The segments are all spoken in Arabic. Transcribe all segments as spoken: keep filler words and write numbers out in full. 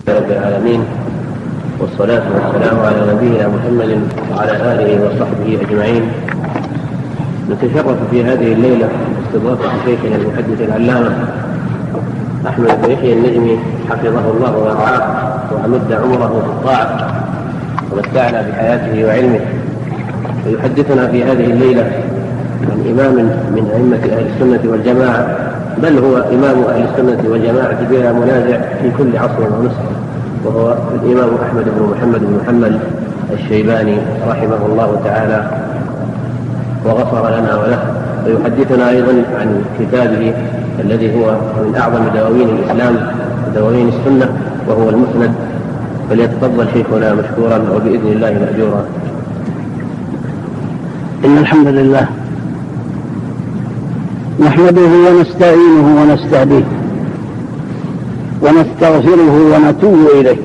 رب العالمين، والصلاة والسلام على نبينا محمد وعلى آله وصحبه أجمعين. نتشرف في هذه الليلة باستضافة شيخنا المحدث العلامة أحمد بن يحيى النجمي حفظه الله ورعاه وأمد عمره في الطاعة ومتعنا بحياته وعلمه، ويحدثنا في هذه الليلة عن إمام من أئمة أهل السنة والجماعة، بل هو إمام أهل السنة والجماعة بلا منازع في كل عصر ونصر، وهو الإمام أحمد بن محمد بن محمد الشيباني رحمه الله تعالى وغفر لنا وله. ويحدثنا أيضا عن كتابه الذي هو من أعظم دواوين الإسلام ودواوين السنة، وهو المسند. فليتفضل شيخنا مشكورا وبإذن الله مأجورا. إن الحمد لله نحمده ونستعينه ونستهديه ونستغفره ونتوب إليه،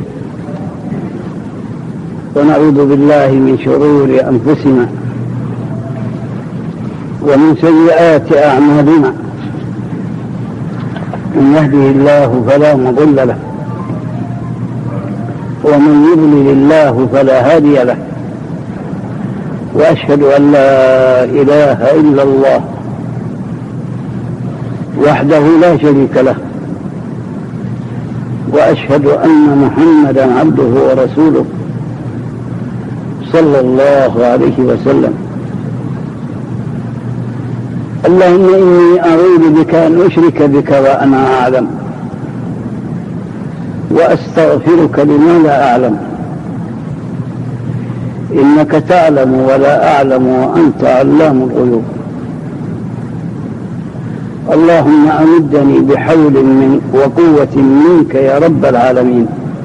ونعوذ بالله من شرور أنفسنا ومن سيئات أعمالنا. من يهده الله فلا مضل له، ومن يضلل الله فلا هادي له، وأشهد أن لا إله إلا الله وحده لا شريك له، وأشهد أن محمدا عبده ورسوله صلى الله عليه وسلم. اللهم إني أعوذ بك أن أشرك بك وأنا أعلم، وأستغفرك لما لا أعلم، إنك تعلم ولا أعلم وأنت علام الغيوب. اللهم أمدني بحول من وقوة منك يا رب العالمين.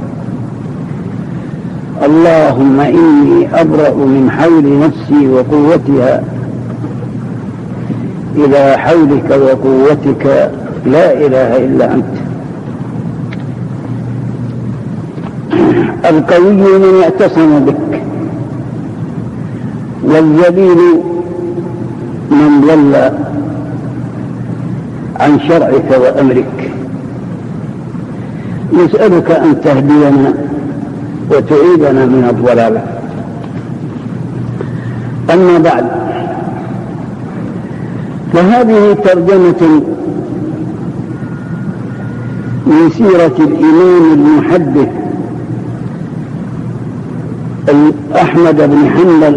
اللهم إني أبرأ من حول نفسي وقوتها إلى حولك وقوتك لا إله إلا أنت. القوي من اعتصم بك، والذليل من ضل عن شرعك وأمرك. نسألك أن تهدينا وتعيدنا من الضلالة. أما بعد، فهذه ترجمة من سيرة الإمام المحدث أحمد بن حنبل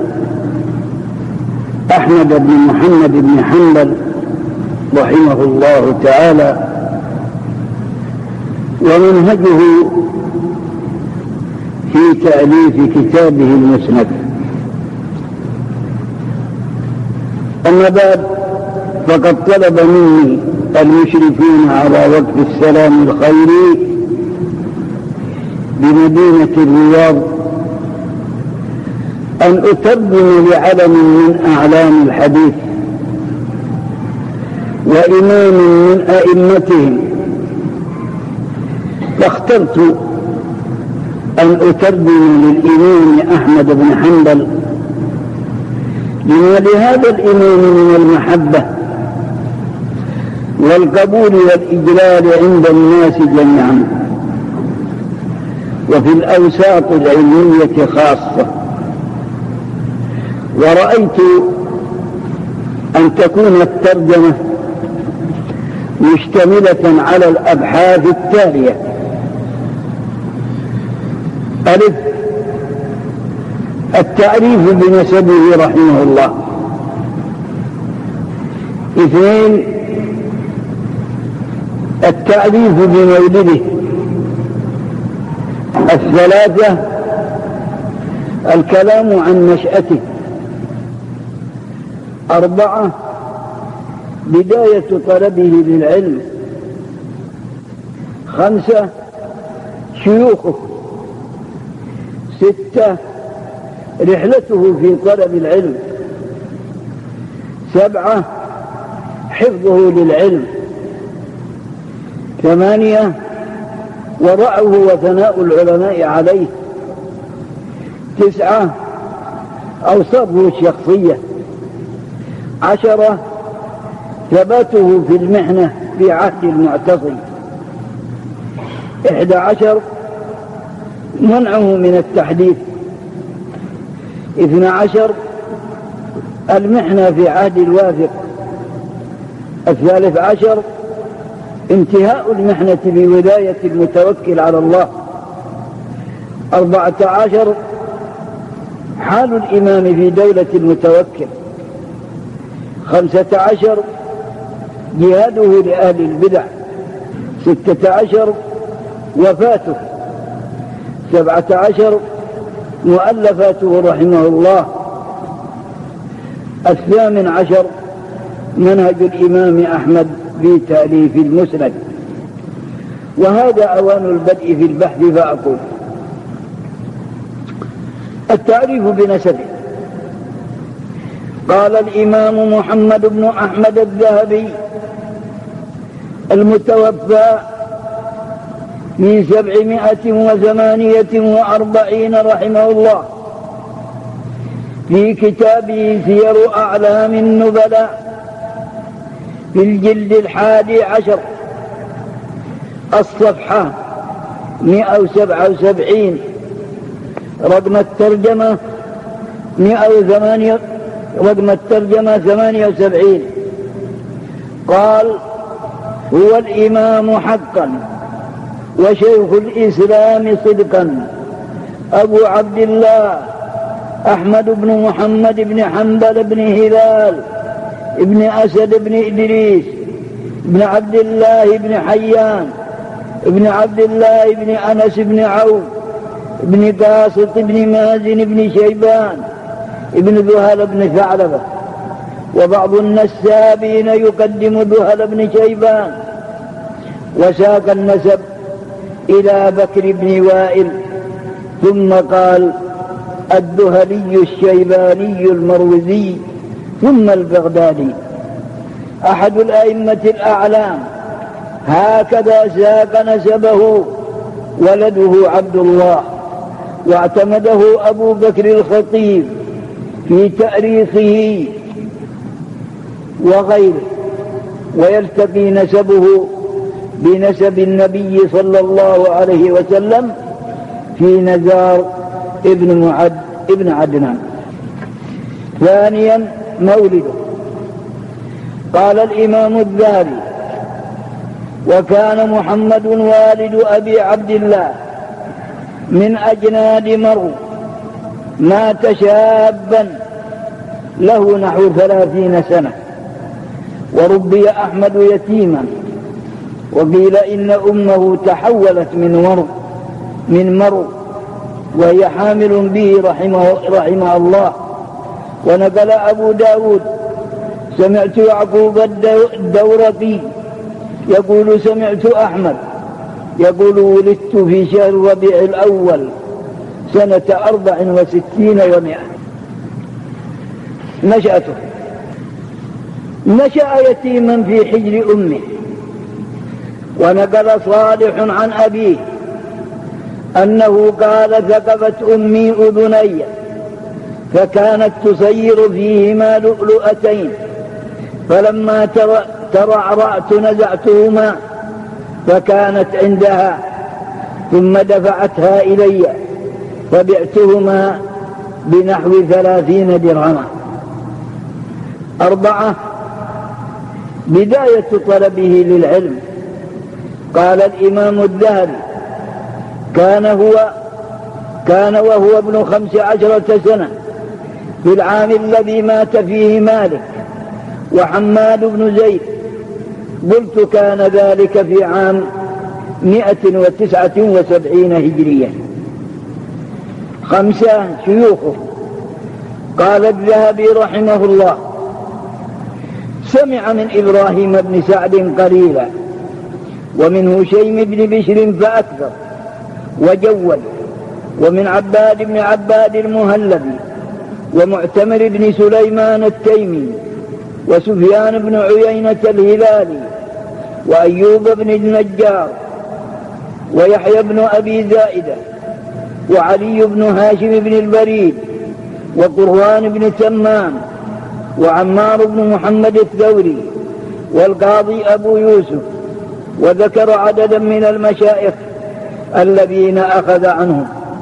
أحمد بن محمد بن حنبل رحمه الله تعالى، ومنهجه في تأليف كتابه المسند. أما بعد، فقد طلب مني المشرفين على وقف السلام الخيري بمدينة الرياض أن أترجم لعلم من أعلام الحديث وإمام من أئمتهم، فاخترت أن أترجم للإمام أحمد بن حنبل لما لهذا الإمام من المحبة والقبول والإجلال عند الناس جميعا، وفي الأوساط العلمية خاصة. ورأيت أن تكون الترجمة مشتملة على الأبحاث التالية: ألف، التعريف بنسبه رحمه الله. اثنين، التعريف بمولده. الثلاثة، الكلام عن نشأته. أربعة، بداية طلبه للعلم. خمسة، شيوخه. ستة، رحلته في طلب العلم. سبعة، حفظه للعلم. ثمانية، ورعه وثناء العلماء عليه. تسعة، أوصافه الشخصية. عشرة، ثباته في المحنة في عهد المعتصم. إحدى عشر، منعه من التحديث. اثنى عشر المحنة في عهد الواثق. الثالث عشر انتهاء المحنة بولاية المتوكل على الله. أربعة عشر حال الإمام في دولة المتوكل. خمسة عشر جهاده لأهل البدع. ستة عشر وفاته. سبعة عشر مؤلفاته رحمه الله. الثامن عشر منهج الإمام أحمد في تأليف المسند. وهذا أوان البدء في البحث، فأقول التعريف بنسبه. قال الإمام محمد بن أحمد الذهبي المتوفى من سبعمائة وثمانية وأربعين رحمه الله في كتابه سير أعلام النبلاء في الجلد الحادي عشر الصفحة مئة وسبعة وسبعين رقم الترجمة مئة وثمانية رقم الترجمة ثمانية وسبعين. قال: هو الإمام حقا وشيخ الإسلام صدقا أبو عبد الله أحمد بن محمد بن حنبل بن هلال ابن أسد بن إدريس ابن عبد الله بن حيان ابن عبد الله بن أنس بن عوف ابن قاسط بن مازن بن شيبان ابن ذهل بن ثعلبة. وبعض النسابين يقدم ذهل بن شيبان، وساق النسب إلى بكر بن وائل، ثم قال: الذهلي الشيباني المروزي ثم البغدادي أحد الأئمة الأعلام. هكذا ساق نسبه ولده عبد الله، واعتمده أبو بكر الخطيب في تأريخه وغيره. ويلتقي نسبه بنسب النبي صلى الله عليه وسلم في نزار ابن معد ابن عدنان. ثانيا مولده. قال الإمام الذهبي: وكان محمد والد أبي عبد الله من أجناد مرو، مات شابا له نحو ثلاثين سنة، وربي أحمد يتيما. وقيل إن أمه تحولت من مرو من مرو وهي حامل به رحمه, رحمه الله. ونقل أبو داود: سمعت يعقوب الدورقي يقول: سمعت أحمد يقول: ولدت في شهر ربيع الأول سنة أربع وستين ومائة. نشأته: نشأ يتيما في حجر أمه. ونقل صالح عن أبيه أنه قال: ثقبت أمي أذني فكانت تصير فيهما لؤلؤتين، فلما ترعرعت نزعتهما فكانت عندها، ثم دفعتها إلي فبعتهما بنحو ثلاثين درهما. أربعة بداية طلبه للعلم. قال الإمام الذهبي: كان هو كان وهو ابن خمس عشرة سنة في العام الذي مات فيه مالك وحماد بن زيد. قلت: كان ذلك في عام مئة وتسعة وسبعين هجرية. خمسة شيوخه. قال الذهبي رحمه الله: سمع من إبراهيم بن سعد قليلا، ومن هشيم بن بشر فأكثر وجود، ومن عباد بن عباد المهلبي، ومعتمر بن سليمان التيمي، وسفيان بن عيينة الهلالي، وأيوب بن النجار، ويحيى بن أبي زائدة، وعلي بن هاشم بن البريد، وقروان بن تمام، وعمار بن محمد الثوري، والقاضي أبو يوسف. وذكر عددا من المشايخ الذين أخذ عنهم.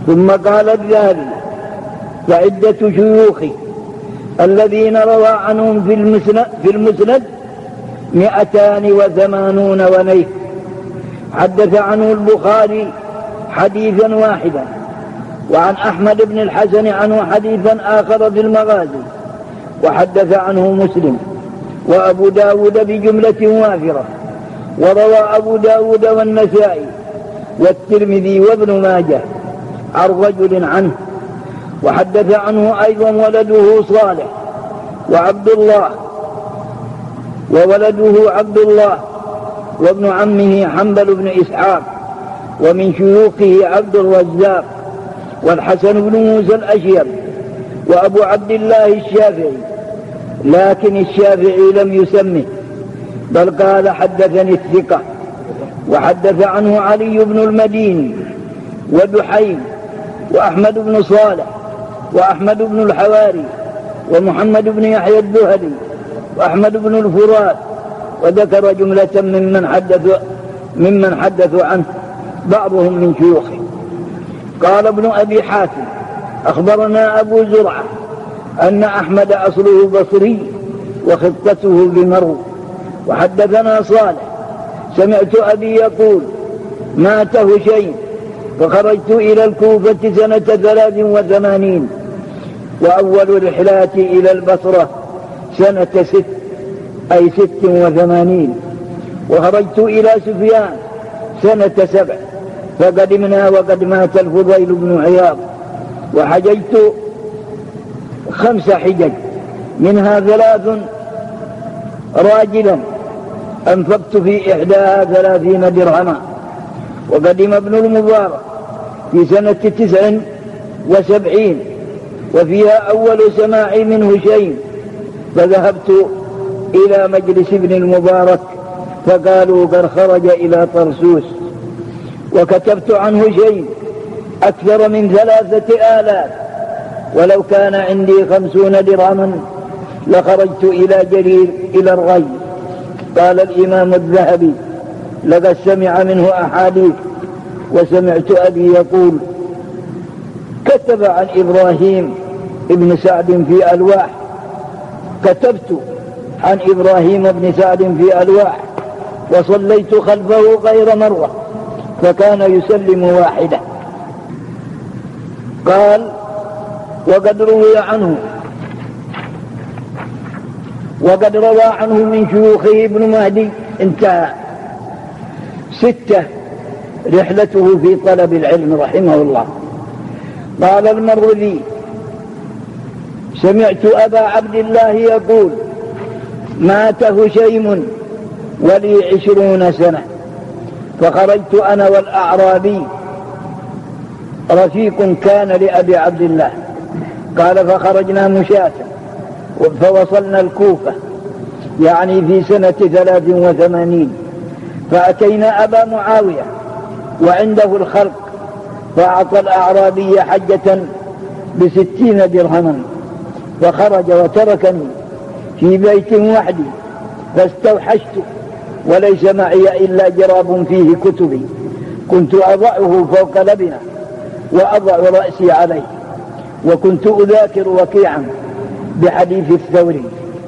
ثم قال الذهبي: فعدة شيوخي الذين روى عنهم في المسند, في المسند مئتان وثمانون ونيف. حدث عنه البخاري حديثا واحدا، وعن أحمد بن الحسن عنه حديثا آخر في المغازي، وحدث عنه مسلم وأبو داود بجملة وافرة، وروى أبو داود والنسائي والترمذي وابن ماجه عن رجل عنه. وحدث عنه أيضا ولده صالح وعبد الله وولده عبد الله وابن عمه حنبل بن إسحاق، ومن شيوخه عبد الرزاق والحسن بن موسى الأشير وأبو عبد الله الشافعي، لكن الشافعي لم يسمه بل قال: حدثني الثقة. وحدث عنه علي بن المديني ودحيم وأحمد بن صالح وأحمد بن الحواري ومحمد بن يحيى الذهلي وأحمد بن الفرات، وذكر جملة ممن حدثوا ممن حدثوا عنه بعضهم من شيوخه. قال ابن أبي حاتم: أخبرنا أبو زرعة أن أحمد أصله بصري وخطته بمرو. وحدثنا صالح: سمعت أبي يقول: مات هشيم فخرجت إلى الكوفة سنة ثلاث وثمانين، وأول رحلاتي إلى البصرة سنة ست أي ست وثمانين، وخرجت إلى سفيان سنة سبع، فقدمنا وقد مات الفضيل بن عياض. وحججت خمس حجج، منها ثلاث راجلا أنفقت في إحداها ثلاثين درهما. وقدم ابن المبارك في سنة تسع وسبعين، وفيها أول سماعي من هشيم، فذهبت إلى مجلس ابن المبارك فقالوا: قد خرج إلى طرسوس. وكتبت عن هشيم أكثر من ثلاثة آلاف، ولو كان عندي خمسون درهما لخرجت إلى جرير إلى الري. قال الإمام الذهبي: لقد سمع منه أحاديث. وسمعت أبي يقول: كتب عن إبراهيم ابن سعد في ألواح، كتبت عن إبراهيم بن سعد في ألواح وصليت خلفه غير مرة، فكان يسلم واحدة. قال: وقد روي عنه وقد روى عنه من شيوخه ابن مهدي. انتهى. ستة رحلته في طلب العلم رحمه الله. قال المروذي: سمعت أبا عبد الله يقول: مات هشيم ولي عشرون سنة، فخرجت أنا والأعرابي رفيق كان لأبي عبد الله. قال: فخرجنا مشاة فوصلنا الكوفة، يعني في سنة ثلاث وثمانين، فأتينا أبا معاوية وعنده الخلق، فأعطى الأعرابي حجة بستين درهما، فخرج وتركني في بيت وحدي، فاستوحشت وليس معي إلا جراب فيه كتبي، كنت أضعه فوق لبنة وأضع رأسي عليه، وكنت أذاكر وكيعا بحديث الثوري.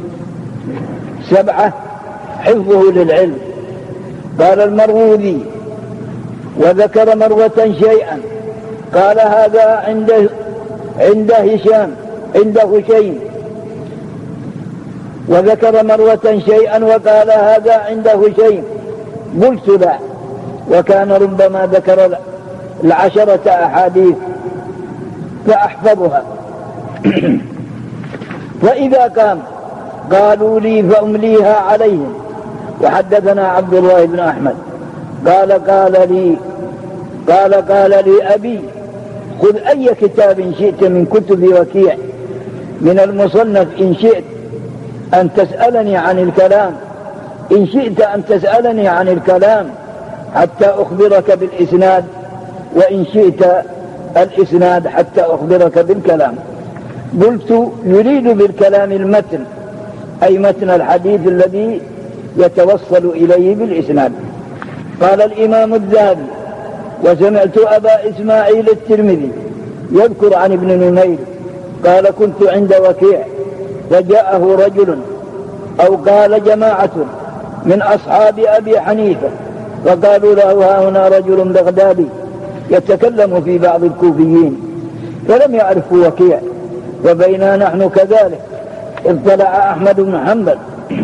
سبعة حفظه للعلم. قال المروذي: وذكر مرة شيئا قال: هذا عند عند هشام عند هشيم. وذكر مرة شيئا وقال: هذا عند هشيم. قلت: لا. وكان ربما ذكر العشرة أحاديث فأحفظها. فإذا قام قالوا لي فأمليها عليهم. وحدثنا عبد الله بن أحمد قال قال لي قال قال لي أبي: خذ أي كتاب شئت من كتب وكيع من المصنف، إن شئت أن تسألني عن الكلام إن شئت أن تسألني عن الكلام حتى أخبرك بالإسناد، وإن شئت الإسناد حتى أخبرك بالكلام. قلت: يريد بالكلام المتن، أي متن الحديث الذي يتوصل إليه بالإسناد. قال الإمام الذهبي: وسمعت أبا إسماعيل الترمذي يذكر عن ابن نمير قال كنت عند وكيع فجاءه رجل أو قال جماعة من أصحاب أبي حنيفة فقالوا له ها هنا رجل بغدادي يتكلم في بعض الكوفيين، فلم يعرفوا وكيع. وبينا نحن كذلك اطلع أحمد بن حنبل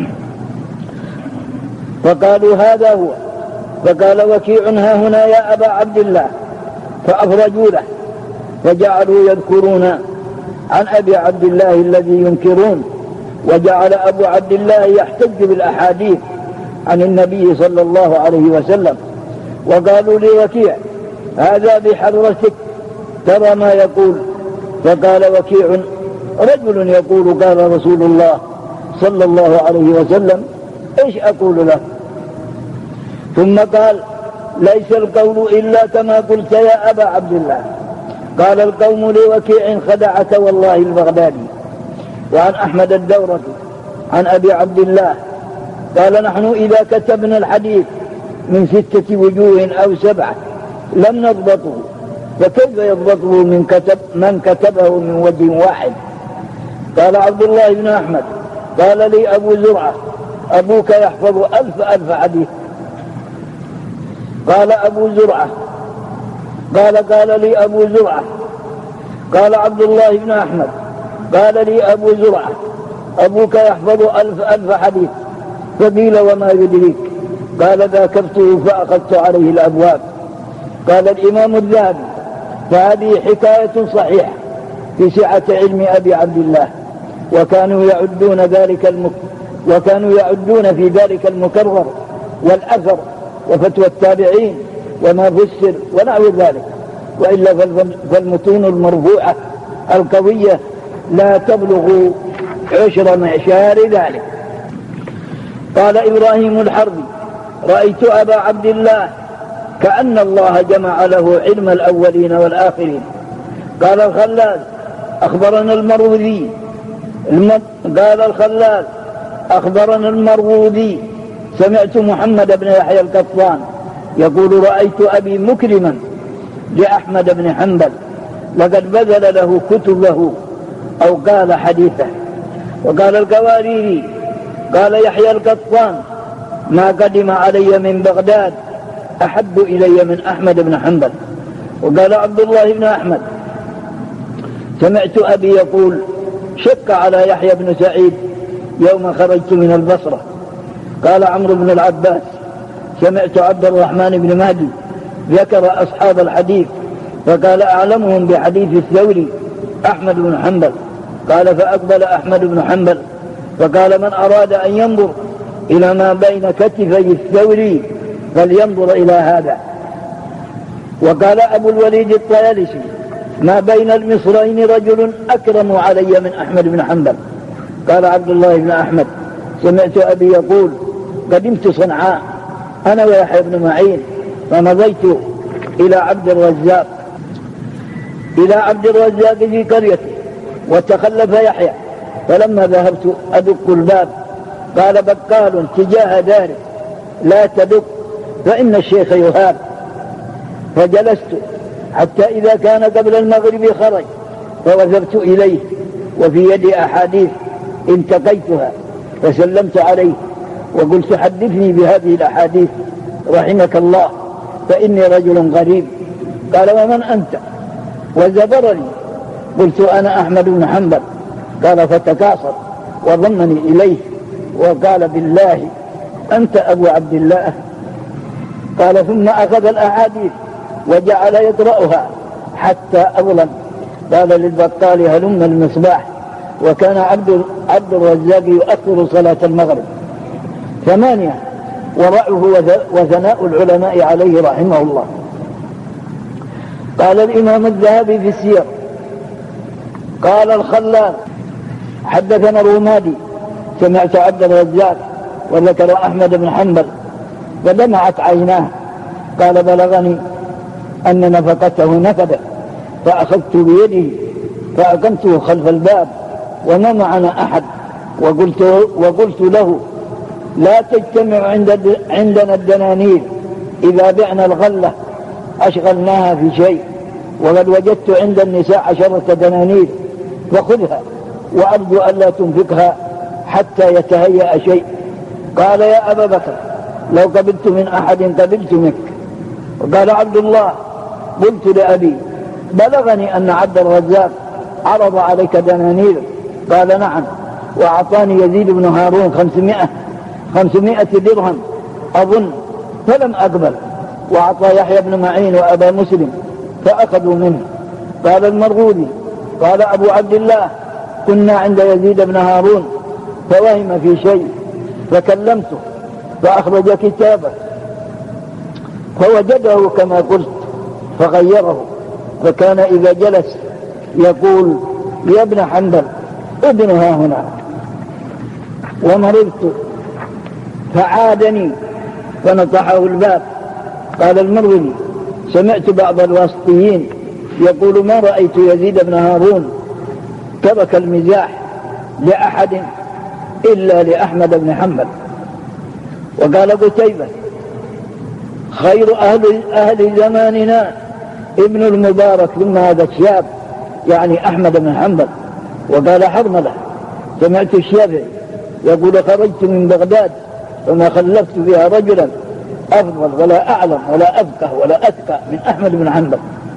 فقالوا هذا هو، فقال وكيع ها هنا يا أبا عبد الله، فأفرجوا له فجعلوا يذكرون عن أبي عبد الله الذي ينكرون، وجعل أبو عبد الله يحتج بالأحاديث عن النبي صلى الله عليه وسلم. وقالوا لوكيع هذا بحضرتك ترى ما يقول، فقال وكيع رجل يقول قال رسول الله صلى الله عليه وسلم ايش أقول له؟ ثم قال ليس القول إلا كما قلت يا أبا عبد الله. قال القوم لوكيع خدعك والله البغدادي. وعن أحمد الدورة عن أبي عبد الله قال نحن إذا كتبنا الحديث من ستة وجوه أو سبعة لم نضبطه، فكيف يضبطه من كتب من كتبه من وجه واحد؟ قال عبد الله بن أحمد قال لي أبو زرعة أبوك يحفظ ألف ألف حديث. قال أبو زرعة قال قال لي أبو زرعة قال عبد الله بن أحمد قال لي أبو زرعة أبوك يحفظ ألف ألف حديث. فقيل وما يدريك؟ قال ذاكرته فأخذت عليه الأبواب. قال الإمام الذهبي فهذه حكاية صحيحة في سعة علم أبي عبد الله، وكانوا يعدون ذلك المك... وكانوا يعدون في ذلك المكرر والأثر وفتوى التابعين وما فسر ونحو ذلك، وإلا فالمتون المرفوعة القوية لا تبلغ عشر معشار ذلك. قال إبراهيم الحربي رأيت أبا عبد الله كأن الله جمع له علم الأولين والآخرين. قال الخلال أخبرنا المروذي الم... قال الخلال أخبرنا المروذي سمعت محمد بن يحيى القطان يقول رأيت أبي مكرما لأحمد بن حنبل لقد بذل له كتبه أو قال حديثه. وقال القواريري قال يحيى القطان ما قدم علي من بغداد أحب إلي من أحمد بن حنبل. وقال عبد الله بن أحمد سمعت أبي يقول شك على يحيى بن سعيد يوم خرجت من البصرة. قال عمرو بن العباس سمعت عبد الرحمن بن مهدي ذكر أصحاب الحديث فقال أعلمهم بحديث الثوري أحمد بن حنبل. قال فأقبل أحمد بن حنبل فقال من أراد أن ينظر إلى ما بين كتفي الثوري فلينظر إلى هذا. وقال أبو الوليد الطيالسي ما بين المصرين رجل أكرم علي من أحمد بن حنبل. قال عبد الله بن أحمد سمعت أبي يقول قدمت صنعاء أنا ويحيى بن معين فمضيت إلى عبد الرزاق إلى عبد الرزاق في قريته وتخلف يحيى، فلما ذهبت أدق الباب قال بقال تجاه داره لا تدق فإن الشيخ يهاب. فجلست حتى إذا كان قبل المغرب خرج فوثبت إليه وفي يدي أحاديث انتقيتها فسلمت عليه وقلت حدثني بهذه الأحاديث رحمك الله فإني رجل غريب. قال ومن أنت؟ وزبرني. قلت أنا أحمد بن حنبل. قال فتكاصر وضمني إليه وقال بالله أنت أبو عبد الله. قال ثم أخذ الأحاديث وجعل يقرأها حتى أظلم. قال للبطال هلم المصباح. وكان عبد, عبد الرزاق يؤخر صلاة المغرب. ثمانية ورعه وثناء العلماء عليه رحمه الله. قال الإمام الذهبي في السير قال الخلال حدثنا الرمادي سمعت عبد الرزاق وذكر أحمد بن حنبل فدمعت عيناه. قال بلغني أن نفقته نفذ فأخذت بيده فأقمته خلف الباب وما معنا أحد وقلت, وقلت له لا تجتمع عند عندنا الدنانير إذا بعنا الغلة أشغلناها في شيء، وقد وجدت عند النساء عشرة دنانير فخذها، وأرجو أن لا تنفقها حتى يتهيأ شيء. قال يا أبا بكر لو قبلت من أحد قبلت منك. وقال عبد الله قلت لأبي بلغني أن عبد الرزاق عرض عليك دنانير. قال نعم، وأعطاني يزيد بن هارون خمسمائة خمسمائة درهم أظن فلم أقبل، وأعطى يحيى بن معين وأبا مسلم فأخذوا منه. قال المرغوذي قال أبو عبد الله كنا عند يزيد بن هارون فوهم في شيء فكلمته فأخرج كتابه فوجده كما قلت فغيره، فكان إذا جلس يقول يا ابن حنبل ابنها هنا. ومرضت فعادني فنطحه الباب. قال المروي سمعت بعض الواسطيين يقول ما رأيت يزيد بن هارون ترك المزاح لأحد إلا لأحمد بن حنبل. وقال قتيبة خير أهل, أهل زماننا ابن المبارك ثم هذا الشاب يعني أحمد بن حنبل. وقال حرملة سمعت الشافعي يقول خرجت من بغداد وما خلفت فيها رجلا أفضل ولا أعلم ولا أفقه ولا أتقى من أحمد بن حنبل.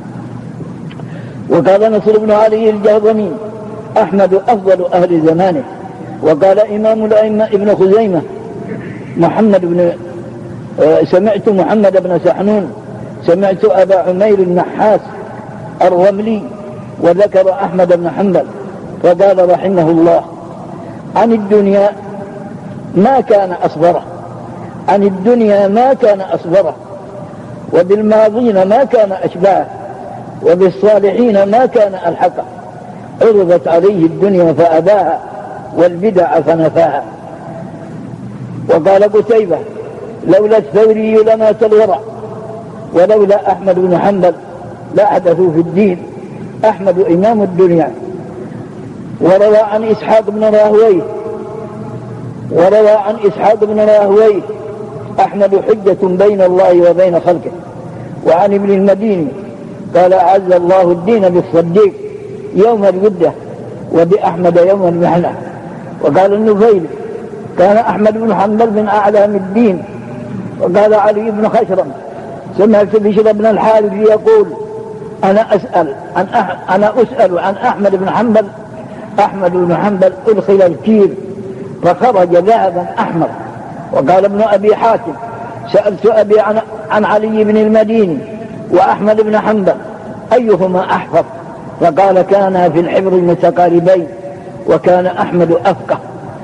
وقال نصر بن علي الجهضمي أحمد أفضل أهل زمانه. وقال إمام الأئمة ابن خزيمة محمد بن آه سمعت محمد بن سحنون سمعت أبا عمير النحاس الرملي وذكر أحمد بن حنبل فقال رحمه الله عن الدنيا ما كان أصبره، عن الدنيا ما كان أصبره، وبالماضين ما كان أشبهه، وبالصالحين ما كان ألحقه. عرضت عليه الدنيا فأباها والبدع فنفاها. وقال قتيبة لولا الثوري لمات الورع، ولولا أحمد بن حنبل لأحدثوا في الدين. أحمد إمام الدنيا. وروى عن إسحاق بن راهويه وروى عن إسحاق بن راهويه أحمد حجة بين الله وبين خلقه. وعن ابن المديني قال أعز الله الدين بالصديق يوم الودة وبأحمد يوم المحنة. وقال النفيل كان أحمد بن حنبل من أعلام الدين. وقال علي بن خشرم سمعت بشر بن الحارث يقول أنا أسأل عن أح... أنا أسأل عن أحمد بن حنبل أحمد بن حنبل أدخل الكير فخرج ذهبا أحمر. وقال ابن أبي حاتم سألت أبي عن, عن علي بن المديني وأحمد بن حنبل أيهما أحفظ، فقال كانا في الحفظ متقاربين وكان أحمد أفقه.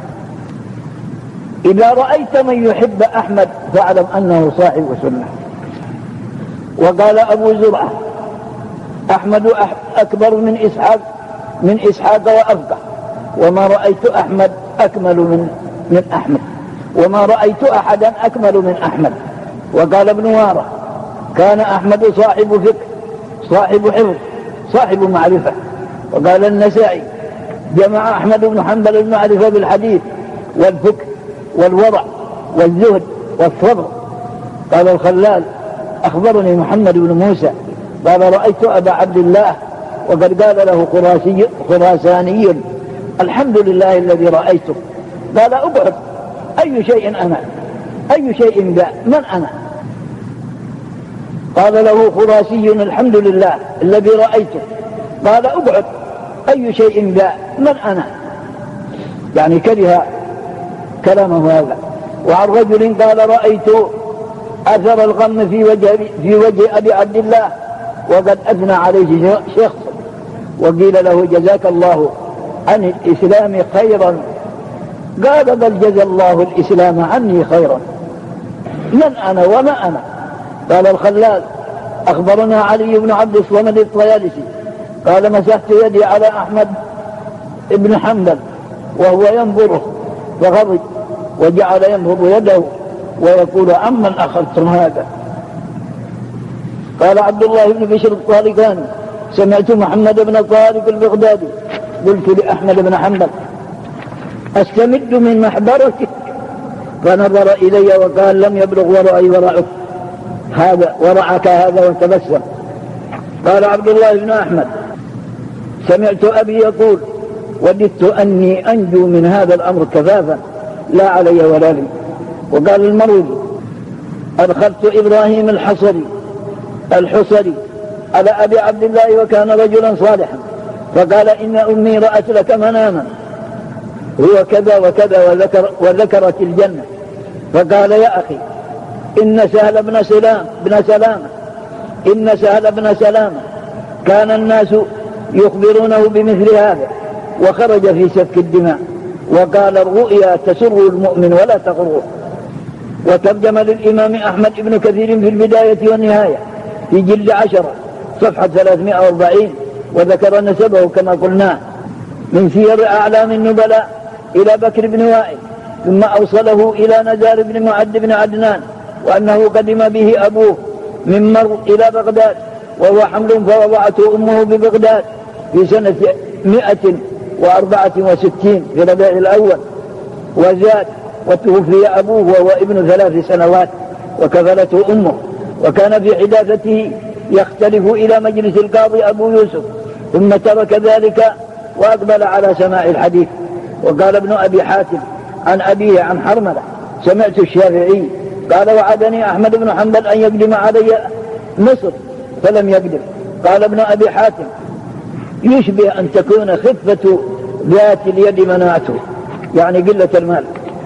إذا رأيت من يحب أحمد فاعلم أنه صاحب سنة. وقال أبو زرعة أحمد أكبر من إسحاق من إسحاق وأفقه، وما رأيت أحمد أكمل من من أحمد، وما رأيت أحدا أكمل من أحمد. وقال ابن وارة كان أحمد صاحب فقه صاحب حفظ صاحب معرفة. وقال النسائي جمع أحمد بن حنبل المعرفة بالحديث والفقه والورع والزهد والصبر. قال الخلال أخبرني محمد بن موسى قال رأيت أبا عبد الله وقد قال له خراسي خراساني الحمد لله الذي رأيته. قال أبعد أي شيء أنا أي شيء ذا من أنا؟ قال له خراسي الحمد لله الذي رأيته. قال أبعد أي شيء ذا من أنا؟ يعني كره كلامه هذا. وعن رجل قال رأيت أثر الغم في وجه, في وجه أبي عبد الله وقد أثنى عليه شخص وقيل له جزاك الله عن الإسلام خيرا. قال بل جزى الله الإسلام عني خيرا. من أنا وما أنا؟ قال الخلال أخبرنا علي بن عبد الصمد الطيالسي قال مسحت يدي على أحمد بن حنبل وهو ينظره فغضب وجعل ينبض يده ويقول عمن أخذتم هذا؟ قال عبد الله بن بشر الطالقاني سمعت محمد بن طارق البغدادي قلت لأحمد بن حنبل أستمد من محبرتك؟ فنظر إلي وقال لم يبلغ ورعي ورعك. هذا ورعك هذا وتبسم. قال عبد الله بن أحمد سمعت أبي يقول وددت أني أنجو من هذا الأمر كفافا لا علي ولا لي. وقال المروزي أدخلت إبراهيم الحصري الحصري على أبي عبد الله وكان رجلا صالحا فقال إن أمي رأت لك مناما هو كذا وكذا وذكر وذكرت الجنة. فقال يا أخي إن سهل بن سلام بن سلامة إن سهل بن سلامة كان الناس يخبرونه بمثل هذا وخرج في سفك الدماء. وقال الرؤيا تسر المؤمن ولا تغره. وترجم للإمام أحمد بن كثير في البداية والنهاية في جلد عشرة صفحة ثلاثمائة وأربعين وذكر نسبه كما قلنا من سير أعلام النبلاء إلى بكر بن وائل ثم أوصله إلى نزار بن معد بن عدنان وأنه قدم به أبوه من مر إلى بغداد وهو حمل فوضعته أمه ببغداد في سنة مئة وأربعة وستين في ربيع الأول وزاد وتوفي أبوه وهو ابن ثلاث سنوات وكفلته أمه. وكان في حداثته يختلف إلى مجلس القاضي أبو يوسف ثم ترك ذلك وأقبل على سماع الحديث. وقال ابن أبي حاتم عن أبيه عن حرملة سمعت الشافعي قال وعدني أحمد بن حنبل أن يقدم علي مصر فلم يقدم. قال ابن أبي حاتم يشبه أن تكون خفة ذات اليد منعته يعني قلة المال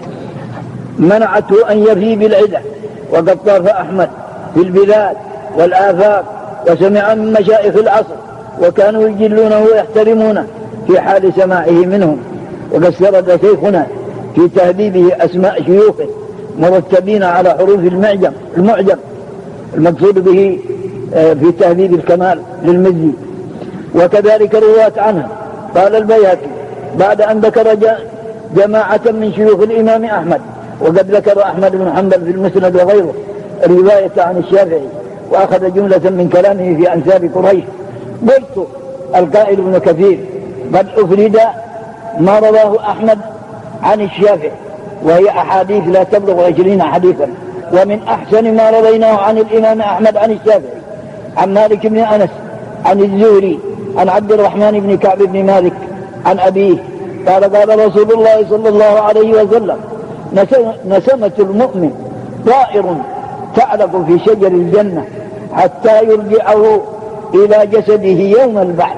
منعته أن يفي بالعدة. وقد طاف أحمد في البلاد والآفاق وسمع من مشائخ العصر وكانوا يجلونه ويحترمونه في حال سماعه منهم. وقد سرد شيخنا في تهذيبه أسماء شيوخه مرتبين على حروف المعجم المعجم المقصود به في تهذيب الكمال للمزي وكذلك رواة عنه. قال البيهقي بعد أن ذكر جماعة من شيوخ الإمام أحمد وقد ذكر أحمد بن حنبل في المسند وغيره رواية عن الشافعي وأخذ جملة من كلامه في أنساب قريش. قلت القائل ابن كثير قد أفرد ما رواه أحمد عن الشافعي وهي أحاديث لا تبلغ عشرين حديثا. ومن أحسن ما رويناه عن الإمام أحمد عن الشافعي عن مالك بن أنس عن الزهري عن عبد الرحمن بن كعب بن مالك عن أبيه قال قال رسول الله صلى الله عليه وسلم نسمة المؤمن طائر تعلق في شجر الجنة حتى يرجعه إلى جسده يوم البعث.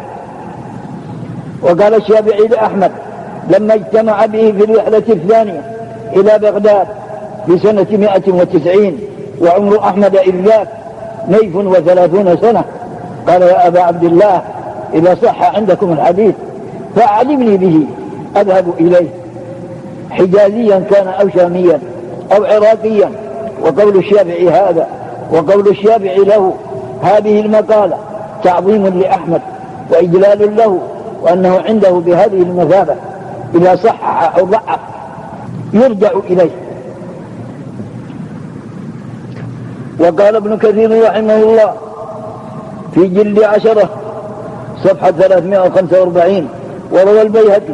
وقال الشافعي لأحمد لما اجتمع به في الرحلة الثانية إلى بغداد في سنة مئة وتسعين وعمر أحمد إذ ذاك نيف وثلاثون سنة قال يا أبا عبد الله إذا صح عندكم الحديث فأعلمني به أذهب إليه حجازيا كان أو شاميا أو عراقيا. وقول الشافعي هذا وقول الشافعي له هذه المقالة تعظيم لأحمد وإجلال له وأنه عنده بهذه المثابة إذا صحح أو ضعف يرجع إليه. وقال ابن كثير رحمه الله في جلد عشرة صفحة ثلاثمائة وخمسة وأربعين وروى البيهقي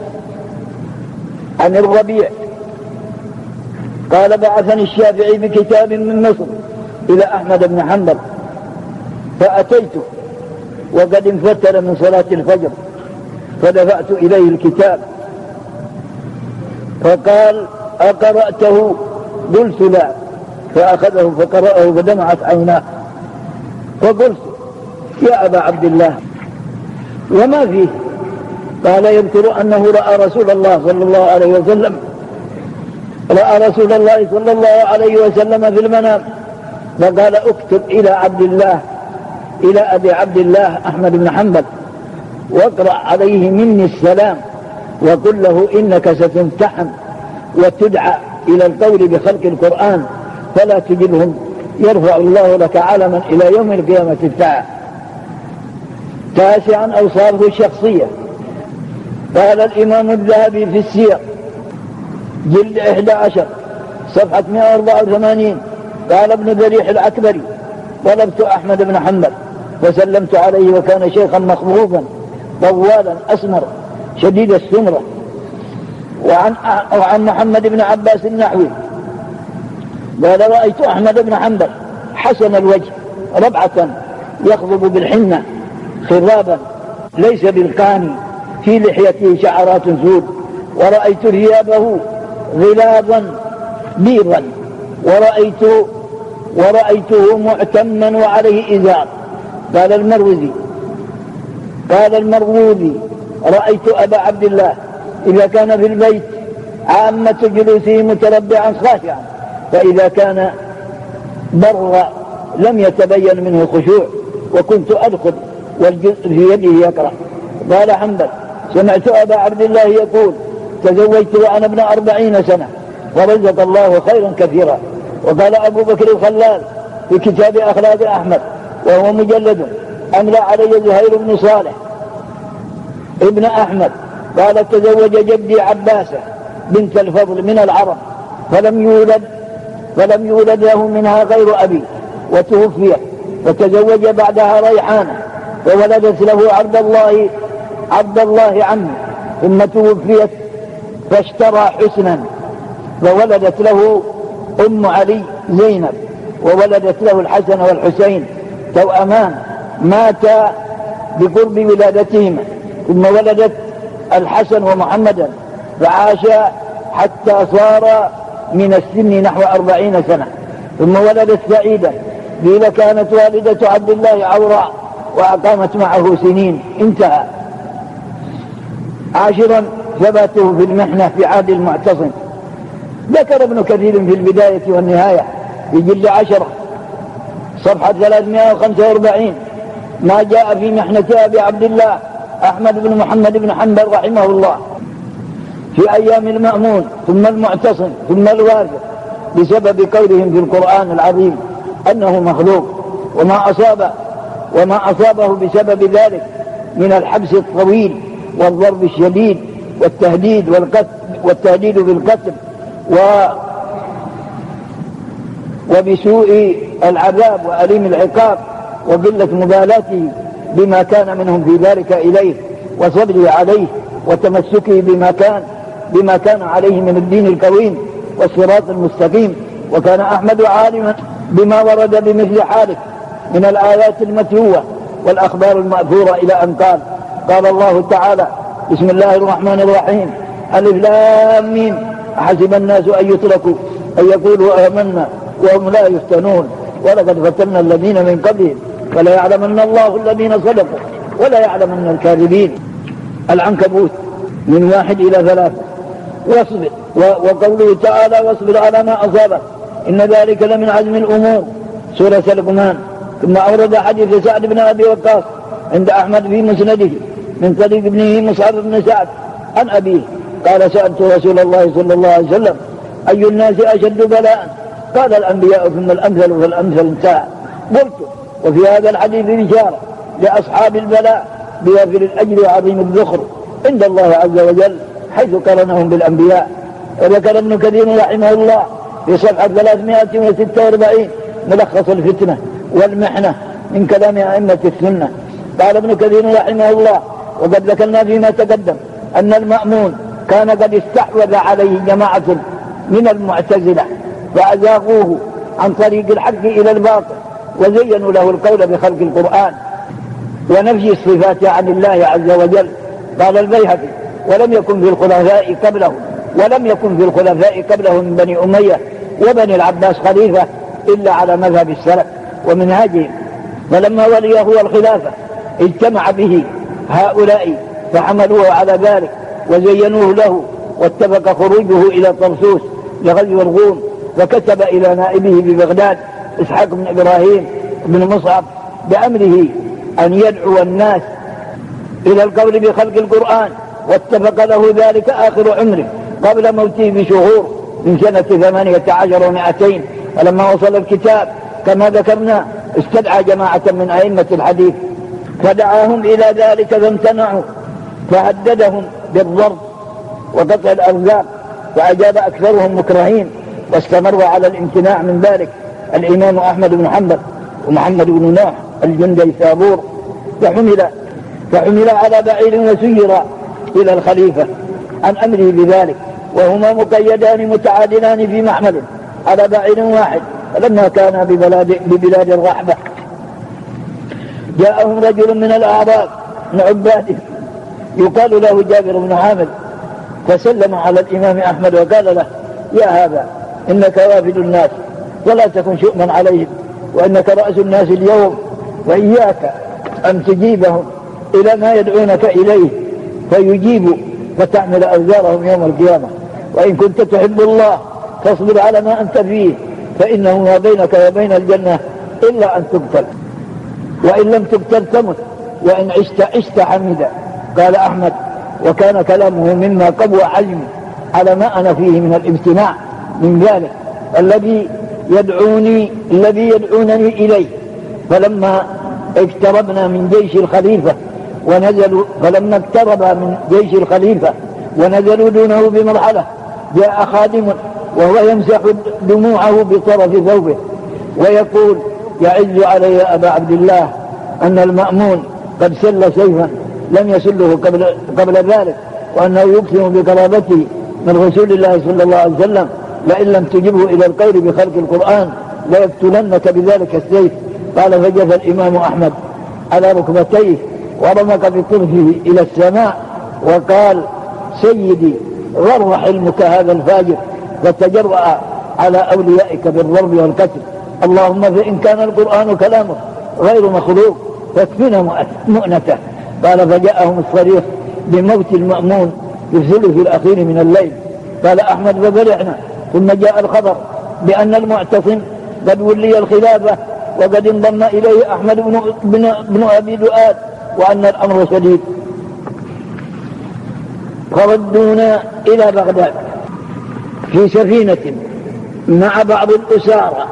عن الربيع قال بعثني الشافعي بكتاب من مصر إلى أحمد بن حنبل فأتيته وقد انفتر من صلاة الفجر فدفعت إليه الكتاب فقال أقرأته؟ قلت لا. فأخذه فقرأه فدمعت عيناه فقلت يا أبا عبد الله وما فيه؟ قال يذكر أنه رأى رسول الله صلى الله عليه وسلم رأى رسول الله صلى الله عليه وسلم في المنام فقال اكتب إلى عبد الله إلى أبي عبد الله أحمد بن حنبل واقرأ عليه مني السلام وقل له إنك ستمتحن وتدعى إلى القول بخلق القرآن فلا تجبهم يرفع الله لك علما إلى يوم القيامة الساعة. تاسعا أوصافه الشخصية. قال الإمام الذهبي في السير جلد إحدى عشر صفحة مئة وأربعة وثمانين قال ابن ذريح العكبري طلبت أحمد بن حنبل فسلمت عليه وكان شيخا مخبوبا طوالا أسمر شديد السمرة. وعن, وعن محمد بن عباس النحوي قال رأيت أحمد بن حنبل حسن الوجه ربعة يخضب بالحنة خضابا ليس بالقاني في لحيته شعرات سود، ورأيت ثيابه غلاظا بيضا، ورأيت ورأيته معتما وعليه إزار. قال المروزي قال المروزي رأيت أبا عبد الله إذا كان في البيت عامة جلوسه متربعا خاشعا، فإذا كان بر لم يتبين منه خشوع، وكنت أدخل والجزء في يده يقرأ. قال حنبل سمعت أبا عبد الله يقول تزوجت وأنا ابن أربعين سنة ورزق الله خيرا كثيرا. وقال أبو بكر الخلال في كتاب أخلاق أحمد وهو مجلد أملى علي زهير بن صالح ابن أحمد قال تزوج جدي عباسة بنت الفضل من العرب فلم يولد فلم يولد له منها غير أبي وتوفي، وتزوج بعدها ريحانة وولدت له عبد الله عبد الله عمه، ثم توفيت فاشترى حسنا وولدت له أم علي زينب، وولدت له الحسن والحسين توأمان ماتا بقرب ولادتهما، ثم ولدت الحسن ومحمدا فعاشا حتى صار من السن نحو أربعين سنة، ثم ولدت سعيدة قيل كانت والدة عبد الله عوراء وأقامت معه سنين. انتهى. عاشرا ثباته في المحنة في عهد المعتصم. ذكر ابن كثير في البداية والنهاية في جلد عشرة صفحة ثلاثمائة وخمسة وأربعين ما جاء في محنة أبي عبد الله أحمد بن محمد بن حنبل رحمه الله في أيام المأمون ثم المعتصم ثم الوارث بسبب قولهم في القرآن العظيم أنه مخلوق، وما أصاب وما أصابه بسبب ذلك من الحبس الطويل والضرب الشديد والتهديد والقتل والتهديد بالقتل و وبسوء العذاب وأليم العقاب وقلة مبالاته بما كان منهم في ذلك إليه وصبره عليه وتمسكه بما كان بما كان عليه من الدين القويم والصراط المستقيم. وكان أحمد عالما بما ورد بمثل حاله من الآيات المتلوة والأخبار المأثورة إلى أن قال قال الله تعالى بسم الله الرحمن الرحيم ألف لام ميم أحسب الناس أن يتركوا أن يقولوا آمنا وهم لا يفتنون ولقد فتنا الذين من قبلهم فلا يعلمن الله الذين صدقوا ولا يعلمن الكاذبين. العنكبوت من واحد إلى ثلاثة. واصبر وقوله تعالى واصبر على ما أصابك إن ذلك لمن عزم الأمور سورة لقمان. ثم أورد حديث سعد بن أبي وقاص عند أحمد في مسنده من طريق ابنه مصعب بن سعد عن أبيه قال سألت رسول الله صلى الله عليه وسلم أي الناس أشد بلاء؟ قال الأنبياء ثم الأمثل فالأمثل. انتهى. قلت وفي هذا الحديث بشارة لأصحاب البلاء بوافر الأجر وعظيم الذخر عند الله عز وجل حيث قرنهم بالأنبياء. وذكر ابن كثير رحمه الله في صفحة ثلاثمائة وستة وأربعين ملخص الفتنة والمحنة من كلام أئمة السنة. قال ابن كثير رحمه الله وقد ذكرنا فيما تقدم أن المأمون كان قد استحوذ عليه جماعة من المعتزلة فأزاغوه عن طريق الحق إلى الباطل وزينوا له القول بخلق القرآن ونفي الصفات عن الله عز وجل. قال البيهقي ولم يكن في الخلفاء قبله ولم يكن في الخلفاء قبله من بني أمية وبني العباس خليفة إلا على مذهب السلف ومنهاجهم، فلما ولي هو الخلافة اجتمع به هؤلاء فحملوه على ذلك وزينوه له، واتفق خروجه إلى طرسوس لغزو الروم وكتب إلى نائبه ببغداد إسحاق بن إبراهيم بن مصعب بأمره أن يدعو الناس إلى القول بخلق القرآن، واتفق له ذلك آخر عمره قبل موته بشهور من سنة ثمانية عشر ومائتين. فلما وصل الكتاب كما ذكرنا استدعى جماعة من أئمة الحديث فدعاهم إلى ذلك فامتنعوا، فهددهم بالضرب وقطع الأرزاق فأجاب أكثرهم مكرهين، واستمر على الامتناع من ذلك الإمام أحمد بن حنبل ومحمد بن نوح الجندي ثابور، فحمل فحمل على بعير وسير إلى الخليفة عن أمره بذلك، وهما مقيدان متعادلان في محمل على بعير واحد فلما كان ببلاد, ببلاد الرحبة جاءهم رجل من الأعراب من عباده يقال له جابر بن عامر، فسلم على الإمام أحمد وقال له: يا هذا إنك وافد الناس ولا تكن شؤما عليهم، وإنك رأس الناس اليوم، وإياك أن تجيبهم إلى ما يدعونك إليه فيجيبوا فتعمل أوزارهم يوم القيامة، وإن كنت تحب الله فاصبر على ما أنت فيه، فإنه ما بينك وبين الجنة إلا أن تقتل، وإن لم تقتل تمت، وإن عشت عشت حميدا. قال أحمد: وكان كلامه مما قوى عزمي على ما أنا فيه من الامتناع من ذلك الذي يدعوني الذي يدعونني إليه. فلما اقتربنا من جيش الخليفة ونزلوا فلما اقترب من جيش الخليفة ونزلوا دونه بمرحلة، جاء خادم وهو يمسح دموعه بطرف ثوبه ويقول: يعز علي يا أبا عبد الله أن المأمون قد سل سيفا لم يسله قبل, قبل ذلك، وأنه يقسم بقرابته من رسول الله صلى الله عليه وسلم: لئن لم تجبه إلى القول بخلق القرآن ليقتلنك بذلك السيف. قال: فجف الإمام أحمد على ركبتيه ورمق بطرفه إلى السماء وقال: سيدي غر حلمك هذا الفاجر، فتجرأ على أوليائك بالضرب والقتل، اللهم فإن كان القرآن كلامه غير مخلوق فاكفنا مؤنته. قال: فجاءهم الصريخ بموت المأمون في الثلث الأخير من الليل. قال أحمد: ففرحنا. ثم جاء الخبر بأن المعتصم قد ولي الخلافة وقد انضم إليه أحمد بن, بن, بن أبي دؤاد، وأن الأمر شديد. فردونا إلى بغداد في سفينة مع بعض الأسارة،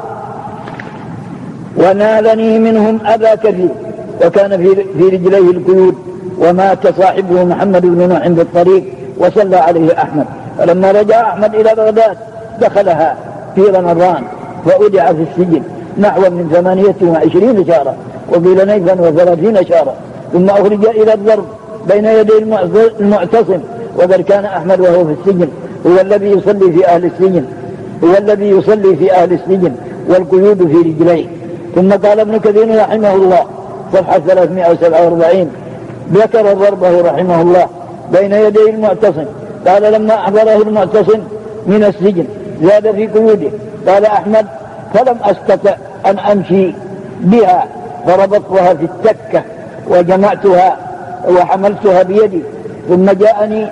ونالني منهم أبا كثير، وكان في رجليه القيود، ومات صاحبه محمد بن نوح عند الطريق وصلى عليه أحمد. فلما رجع أحمد إلى بغداد دخلها في رمضان وأودع في السجن نحو من ثمانية وعشرين شهرا، وقيل نيفا وثلاثين شهرا، ثم أخرج إلى الضرب بين يدي المعتصم. وقد كان أحمد وهو في السجن هو الذي يصلي في أهل السجن هو الذي يصلي في أهل السجن والقيود في رجليه. ثم قال ابن كثير رحمه الله صفحة ثلاثمائة وسبعة وأربعين ذكر ضربه رحمه الله بين يدي المعتصم. قال: لما أحضره المعتصم من السجن زاد في قيوده. قال أحمد: فلم أستطع أن أمشي بها فربطتها في التكة وجمعتها وحملتها بيدي، ثم جاءني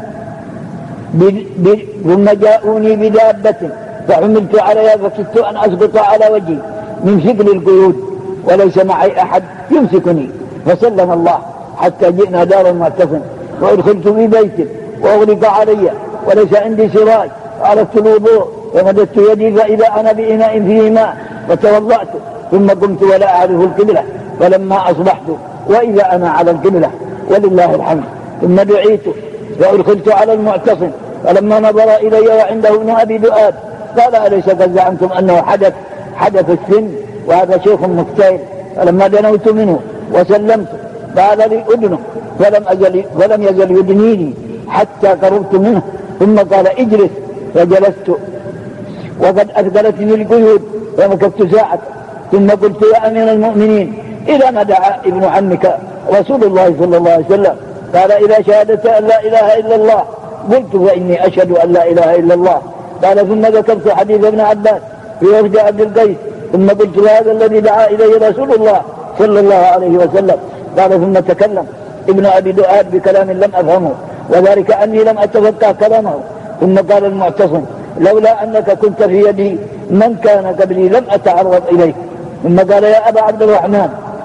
ب... ب... ثم جاءوني بدابة فحملت عليها فكدت أن أسقط على وجهي من ثقل القيود وليس معي أحد يمسكني، فسلم الله حتى جئنا دار المعتصم، وأدخلت في بيت وأغلق علي وليس عندي سراج، وأردت الوضوء ومددت يدي فإذا أنا بإناء فيه ماء فتوضأت، ثم قمت ولا أعرف القبلة، فلما أصبحت وإذا أنا على القبلة ولله الحمد. ثم دعيت وأدخلت على المعتصم، فلما نظر إلي وعنده ابن أبي دؤاد قال: أليس قد زعمتم أنه حدث حدث السن وهذا شيخ مكتئب؟ فلما دنوت منه وسلمت قال لي: أدنه، فلم, أزل فلم يزل يدنيني حتى قربت منه، ثم قال: اجلس، فجلست وقد أثقلتني القيود فمكثت ساعة، ثم قلت: يا أمير المؤمنين، إلى ما دعا ابن عمك رسول الله صلى الله عليه وسلم؟ قال: إلى شهادة أن لا إله إلا الله. قلت: فإني أشهد أن لا إله إلا الله. قال: ثم ذكرت حديث ابن عباس في وفد عبد القيس، ثم قلت: هذا الذي دعا إليه رسول الله صلى الله عليه وسلم. قال: ثم تكلم ابن أبي دؤاد بكلام لم أفهمه، وذلك أني لم أتفقه كلامه. ثم قال المعتصم: لولا أنك كنت في يدي من كان قبلي لم أتعرض إليك. ثم قال: يا أبا عبد الرحمن،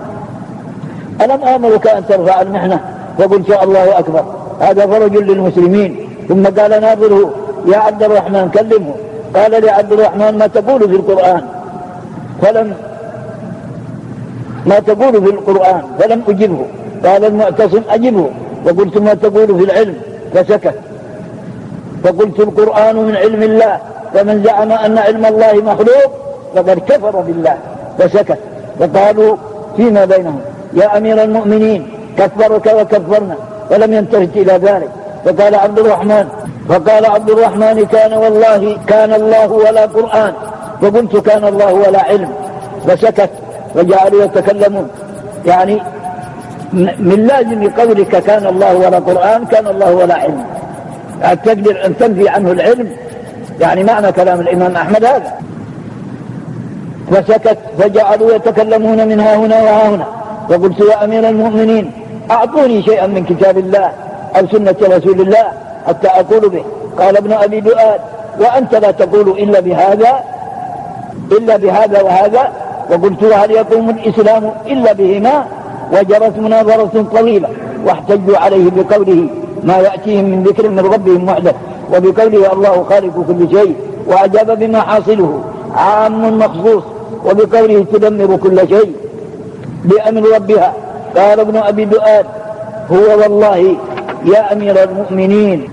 ألم آمرك أن ترفع المحنة؟ فقلت: الله أكبر، هذا فرج للمسلمين. ثم قال: ناظره يا عبد الرحمن كلمه. قال لعبد الرحمن: ما تقول في القرآن؟ فلم ما تقول في القرآن فلم أجبه. قال المعتصم: أجبه. وقلت: ما تقول في العلم؟ فسكت. فقلت: القرآن من علم الله، فمن زعم أن علم الله مخلوق فقد كفر بالله. فسكت. فقالوا فيما بينهم: يا أمير المؤمنين، كفرك وكفرنا، فلم ينتهج إلى ذلك. فقال عبد الرحمن فقال عبد الرحمن: كان والله كان الله ولا قرآن، فقلت كان الله ولا علم، فسكت وجعلوا يتكلمون. يعني من لازم قولك كان الله ولا قرآن كان الله ولا علم، يعني تقدر أن تنفي عنه العلم، يعني معنى كلام الإمام أحمد هذا. فسكت فجعلوا يتكلمون من ها هنا وها هنا. فقلت يا أمير المؤمنين أعطوني شيئا من كتاب الله أو سنة رسول الله حتى أقول به. قال ابن أبي دؤاد وأنت لا تقول إلا بهذا إلا بهذا وهذا. وقلت وهل يقوم الإسلام إلا بهما؟ وجرت مناظرة طويلة، واحتجوا عليه بقوله ما يأتيهم من ذكر من ربهم محدث، وبقوله الله خالق كل شيء، وأجاب بما حاصله عام مخصوص، وبقوله تدمر كل شيء بأمر ربها. قال ابن أبي دؤاد هو والله يا أمير المؤمنين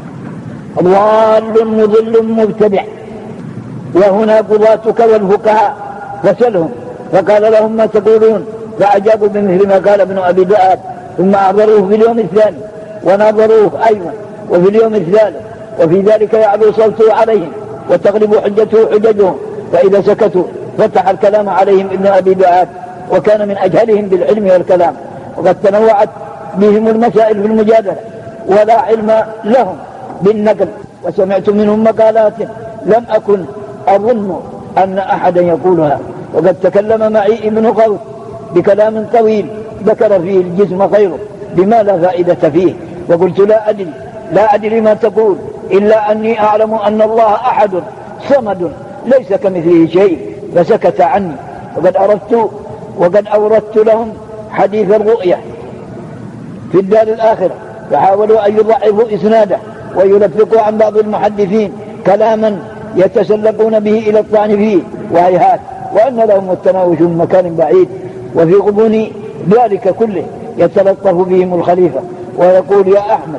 ضال مضل مبتدع، وهنا قضاتك والفقهاء فسلهم. فقال لهم ما تقولون؟ فأجابوا بمثل ما قال ابن أبي دؤاد. ثم أعذروه في اليوم الثاني وناظروه أيضا وفي اليوم الثالث، وفي ذلك يعلو صوته عليهم وتغلب حجته حججهم. فإذا سكتوا فتح الكلام عليهم ابن أبي دؤاد، وكان من أجهلهم بالعلم والكلام، وقد تنوعت بهم المسائل في المجادلة، ولا علم لهم بالنقل. وسمعت منهم مقالات لم أكن أظن أن أحدا يقولها. وقد تكلم معي ابن قوس بكلام طويل ذكر فيه الجسم خيره بما لا فائدة فيه. وقلت لا أدري لا أدري ما تقول، إلا أني أعلم أن الله أحد صمد ليس كمثله شيء. فسكت عني. وقد أردت وقد أوردت لهم حديث الرؤية في الدار الآخرة، فحاولوا أن يضعفوا إسناده ويلفقوا عن بعض المحدثين كلاما يتسلقون به إلى الطعن فيه، وهيهات، وأن لهم التناوش من مكان بعيد. وفي غضون ذلك كله يتلطف بهم الخليفة ويقول يا أحمد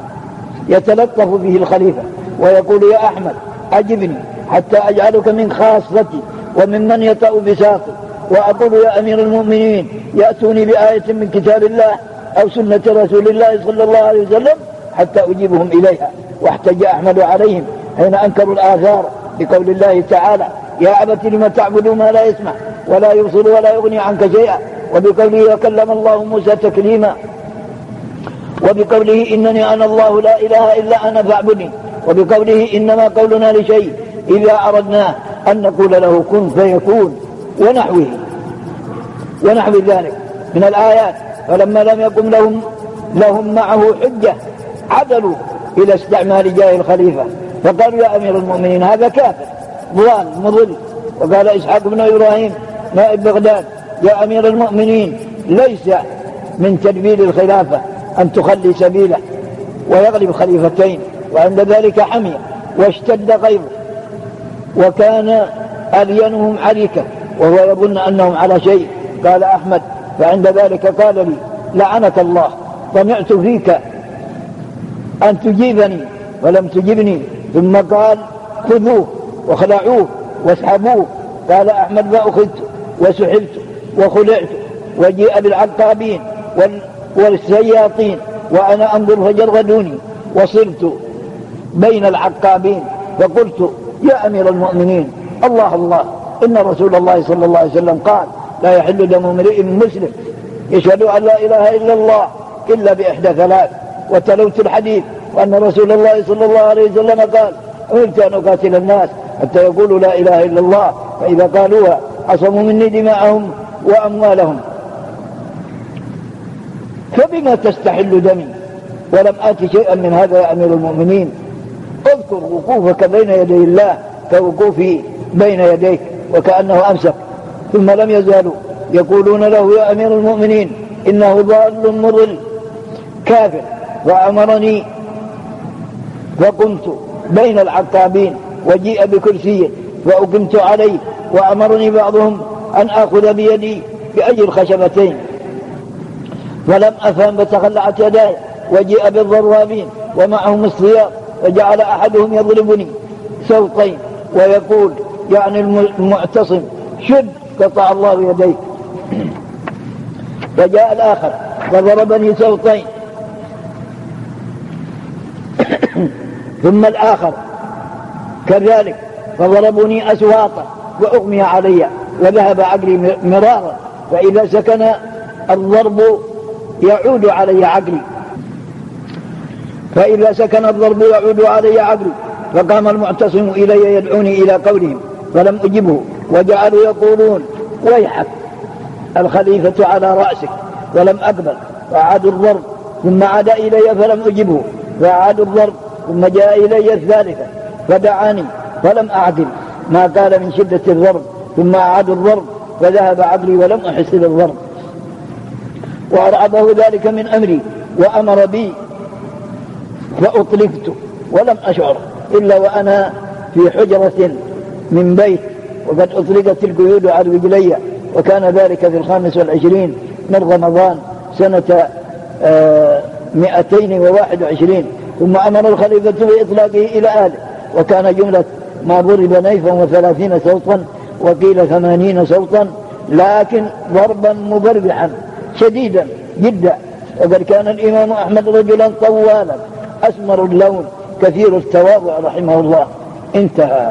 يتلطف به الخليفة ويقول يا أحمد أجبني حتى أجعلك من خاصتي وممن يطأ بساقي. وأقول يا أمير المؤمنين يأتوني بآية من كتاب الله أو سنة رسول الله صلى الله عليه وسلم حتى أجيبهم إليها. واحتج أحمد عليهم حين أنكروا الآثار بقول الله تعالى يا أبت لم تعبد ما لا يسمع ولا يبصر ولا يغني عنك شيئا، وبقوله وكلم الله موسى تكليما، وبقوله إنني أنا الله لا إله إلا أنا فاعبدني، وبقوله إنما قولنا لشيء إذا أردنا أن نقول له كن فيكون، ونحوه ونحو ذلك من الآيات. فلما لم يقم لهم لهم معه حجة عدلوا إلى استعمال جاه الخليفة، فقالوا يا أمير المؤمنين هذا كافر ضال مضل. وقال إسحاق بن إبراهيم نائب بغداد يا أمير المؤمنين ليس من تدبير الخلافة أن تخلي سبيله ويغلب خليفتين. وعند ذلك حمي واشتد غيظه، وكان ألينهم عريكة وهو يظن أنهم على شيء. قال أحمد فعند ذلك قال لي لعنك الله طمعت فيك أن تجيبني ولم تجبني. ثم قال خذوه وخلعوه واسحبوه. قال أحمد فأخذت وسحلت وخلعت وجيء بالعقابين والسياطين وأنا أنظر فجردوني وصرت بين العقابين. فقلت يا أمير المؤمنين الله الله إن رسول الله صلى الله عليه وسلم قال لا يحل دم امرئ مسلم يشهد أن لا إله إلا الله إلا بإحدى ثلاث. وتلوت الحديث وأن رسول الله صلى الله عليه وسلم قال أمرت أن أقاتل الناس حتى يقولوا لا إله إلا الله، فإذا قالوها عصموا مني دماءهم وأموالهم. فبما تستحل دمي ولم آت شيئا من هذا يا أمير المؤمنين؟ اذكر وقوفك بين يدي الله كوقوفي بين يديك، وكأنه أمسك. ثم لم يزالوا يقولون له يا أمير المؤمنين إنه ضال مضل كافر. وأمرني فقمت بين العقابين وجيء بكرسي وأقمت عليه، وأمرني بعضهم أن آخذ بيدي بأي الخشبتين فلم أفهم فتخلعت يداي، وجيء بالضرابين ومعهم السياط، فجعل أحدهم يضربني سوطين ويقول يعني المعتصم شد قطع الله يديك. فجاء الآخر فضربني سوطين ثم الآخر كذلك فضربني أسواطا وأغمي علي وذهب عقلي مرارا، فإذا سكن الضرب يعود علي عقلي فإذا سكن الضرب يعود علي عقلي فقام المعتصم إلي يدعوني إلى قولهم فلم أجبه، وجعلوا يقولون ويحك الخليفة على رأسك، ولم أقبل، فأعادوا الضرب، ثم عاد إلي فلم أجبه، فأعادوا الضرب، ثم جاء إلي الثالثة فدعاني فلم أعدل ما قال من شدة الضرب، ثم أعادوا الضرب فذهب عقلي ولم أحس بالضرب، وأرعبه ذلك من أمري وأمر بي فأطلقت ولم أشعر إلا وأنا في حجرة من بيت، وقد أطلقت القيود على رجلي، وكان ذلك في الخامس والعشرين من رمضان سنة آه مئتين وواحد وعشرين. ثم أمر الخليفة بإطلاقه إلى أهله، وكان جملة ما ضرب نيفا وثلاثين صوتا وقيل ثمانين صوتا، لكن ضربا مبرحا شديدا جدا. وقد كان الإمام أحمد رجلا طوالا أسمر اللون كثير التواضع رحمه الله. انتهى.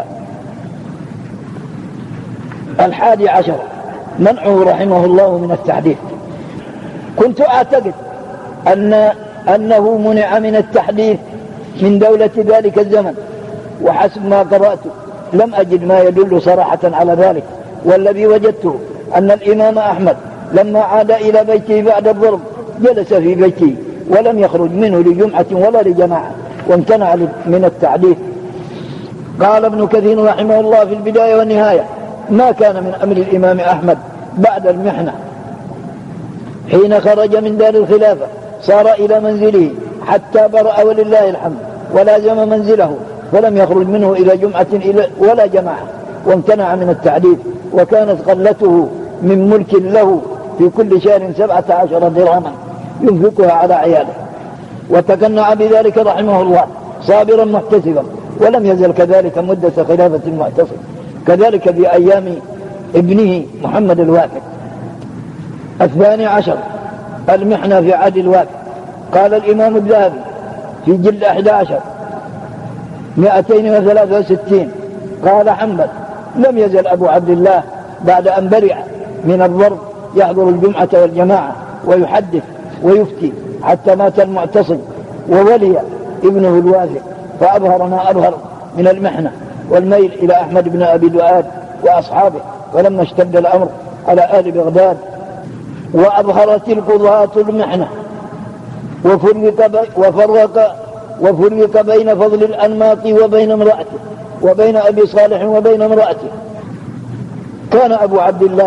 الحادي عشر منعه رحمه الله من التحديث. كنت أعتقد أن أنه منع من التحديث من دولة ذلك الزمن، وحسب ما قرأت لم أجد ما يدل صراحة على ذلك، والذي وجدته أن الإمام أحمد لما عاد إلى بيته بعد الضرب جلس في بيته ولم يخرج منه لجمعة ولا لجماعة، وامتنع من التحديث. قال ابن كثير رحمه الله في البداية والنهاية: ما كان من أمر الإمام أحمد بعد المحنة حين خرج من دار الخلافة صار إلى منزله حتى برأ ولله الحمد، ولازم منزله فلم يخرج منه إلى جمعة ولا جماعة، وامتنع من التحديث، وكانت قلته من ملك له في كل شهر سبعة عشر درهما ينفقها على عياله، وتقنع بذلك رحمه الله صابرا محتسبا، ولم يزل كذلك مدة خلافة المعتصم، كذلك بأيام ابنه محمد الواثق. الثاني عشر المحنة في عهد الواثق. قال الإمام الذهبي في جلد أحد عشر مئتين وثلاثة وستين قال حنبل: لم يزل أبو عبد الله بعد أن برئ من الضرب يحضر الجمعة والجماعة ويحدث ويفتي حتى مات المعتصم وولي ابنه الواثق، فأظهر ما أظهر من المحنة والميل إلى أحمد بن أبي دؤاد وأصحابه. ولما اشتد الأمر على أهل بغداد وأظهرت القضاة المحنة وفرق, بي وفرق, وفرق بين فضل الأنماط وبين امرأته وبين أبي صالح وبين امرأته، كان أبو عبد الله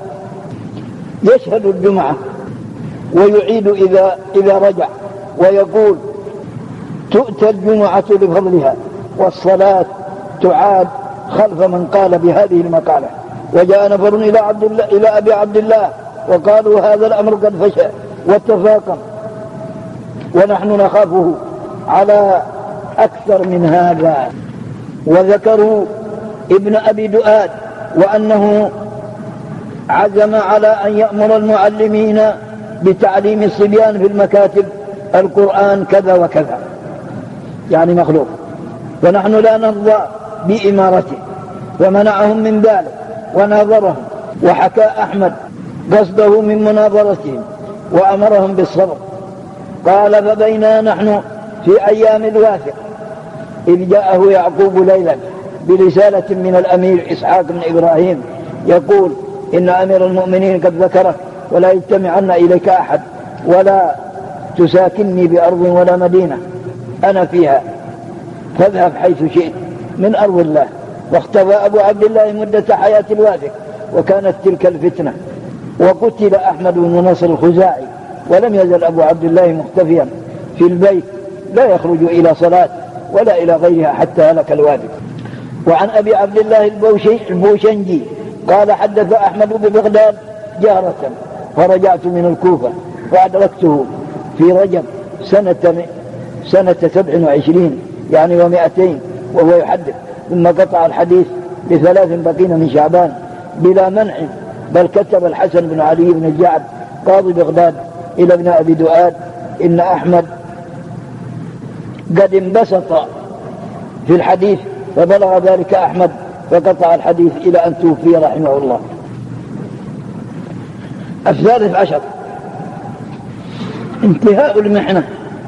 يشهد الجمعة ويعيد إذا, إذا رجع، ويقول: تؤتى الجمعة لفضلها والصلاة تعاد خلف من قال بهذه المقالة. وجاء نفر إلى, عبد الله إلى أبي عبد الله وقالوا: هذا الأمر قد فشى واتفاقا، ونحن نخافه على أكثر من هذا. وذكروا ابن أبي دؤاد وأنه عزم على أن يأمر المعلمين بتعليم الصبيان في المكاتب القرآن كذا وكذا، يعني مخلوق، ونحن لا نرضى بإمارته، ومنعهم من ذلك وناظرهم. وحكى أحمد قصده من مناظرتهم وأمرهم بالصبر. قال: فبينا نحن في أيام الواثق إذ جاءه يعقوب ليلا برسالة من الأمير إسحاق بن إبراهيم يقول: إن أمير المؤمنين قد ذكرك ولا يجتمعن إليك أحد ولا تساكنني بأرض ولا مدينة أنا فيها، فاذهب حيث شئت من أرض الله. واختفى أبو عبد الله مدة حياة الواثق، وكانت تلك الفتنة. وقتل أحمد بن نصر الخزاعي، ولم يزل أبو عبد الله مختفيا في البيت لا يخرج إلى صلاة ولا إلى غيرها حتى هلك الواثق. وعن أبي عبد الله البوشنجي قال: حدث أحمد ببغداد جارة، فرجعت من الكوفة فأدركته في رجب سنة سنة سبع وعشرين يعني ومائتين وهو يحدث، ثم قطع الحديث بثلاث بقين من شعبان بلا منع، بل كتب الحسن بن علي بن الجعد قاضي بغداد إلى ابن أبي دؤاد: إن أحمد قد انبسط في الحديث، فبلغ ذلك أحمد فقطع الحديث إلى أن توفي رحمه الله. الثالث عشر انتهاء المحنة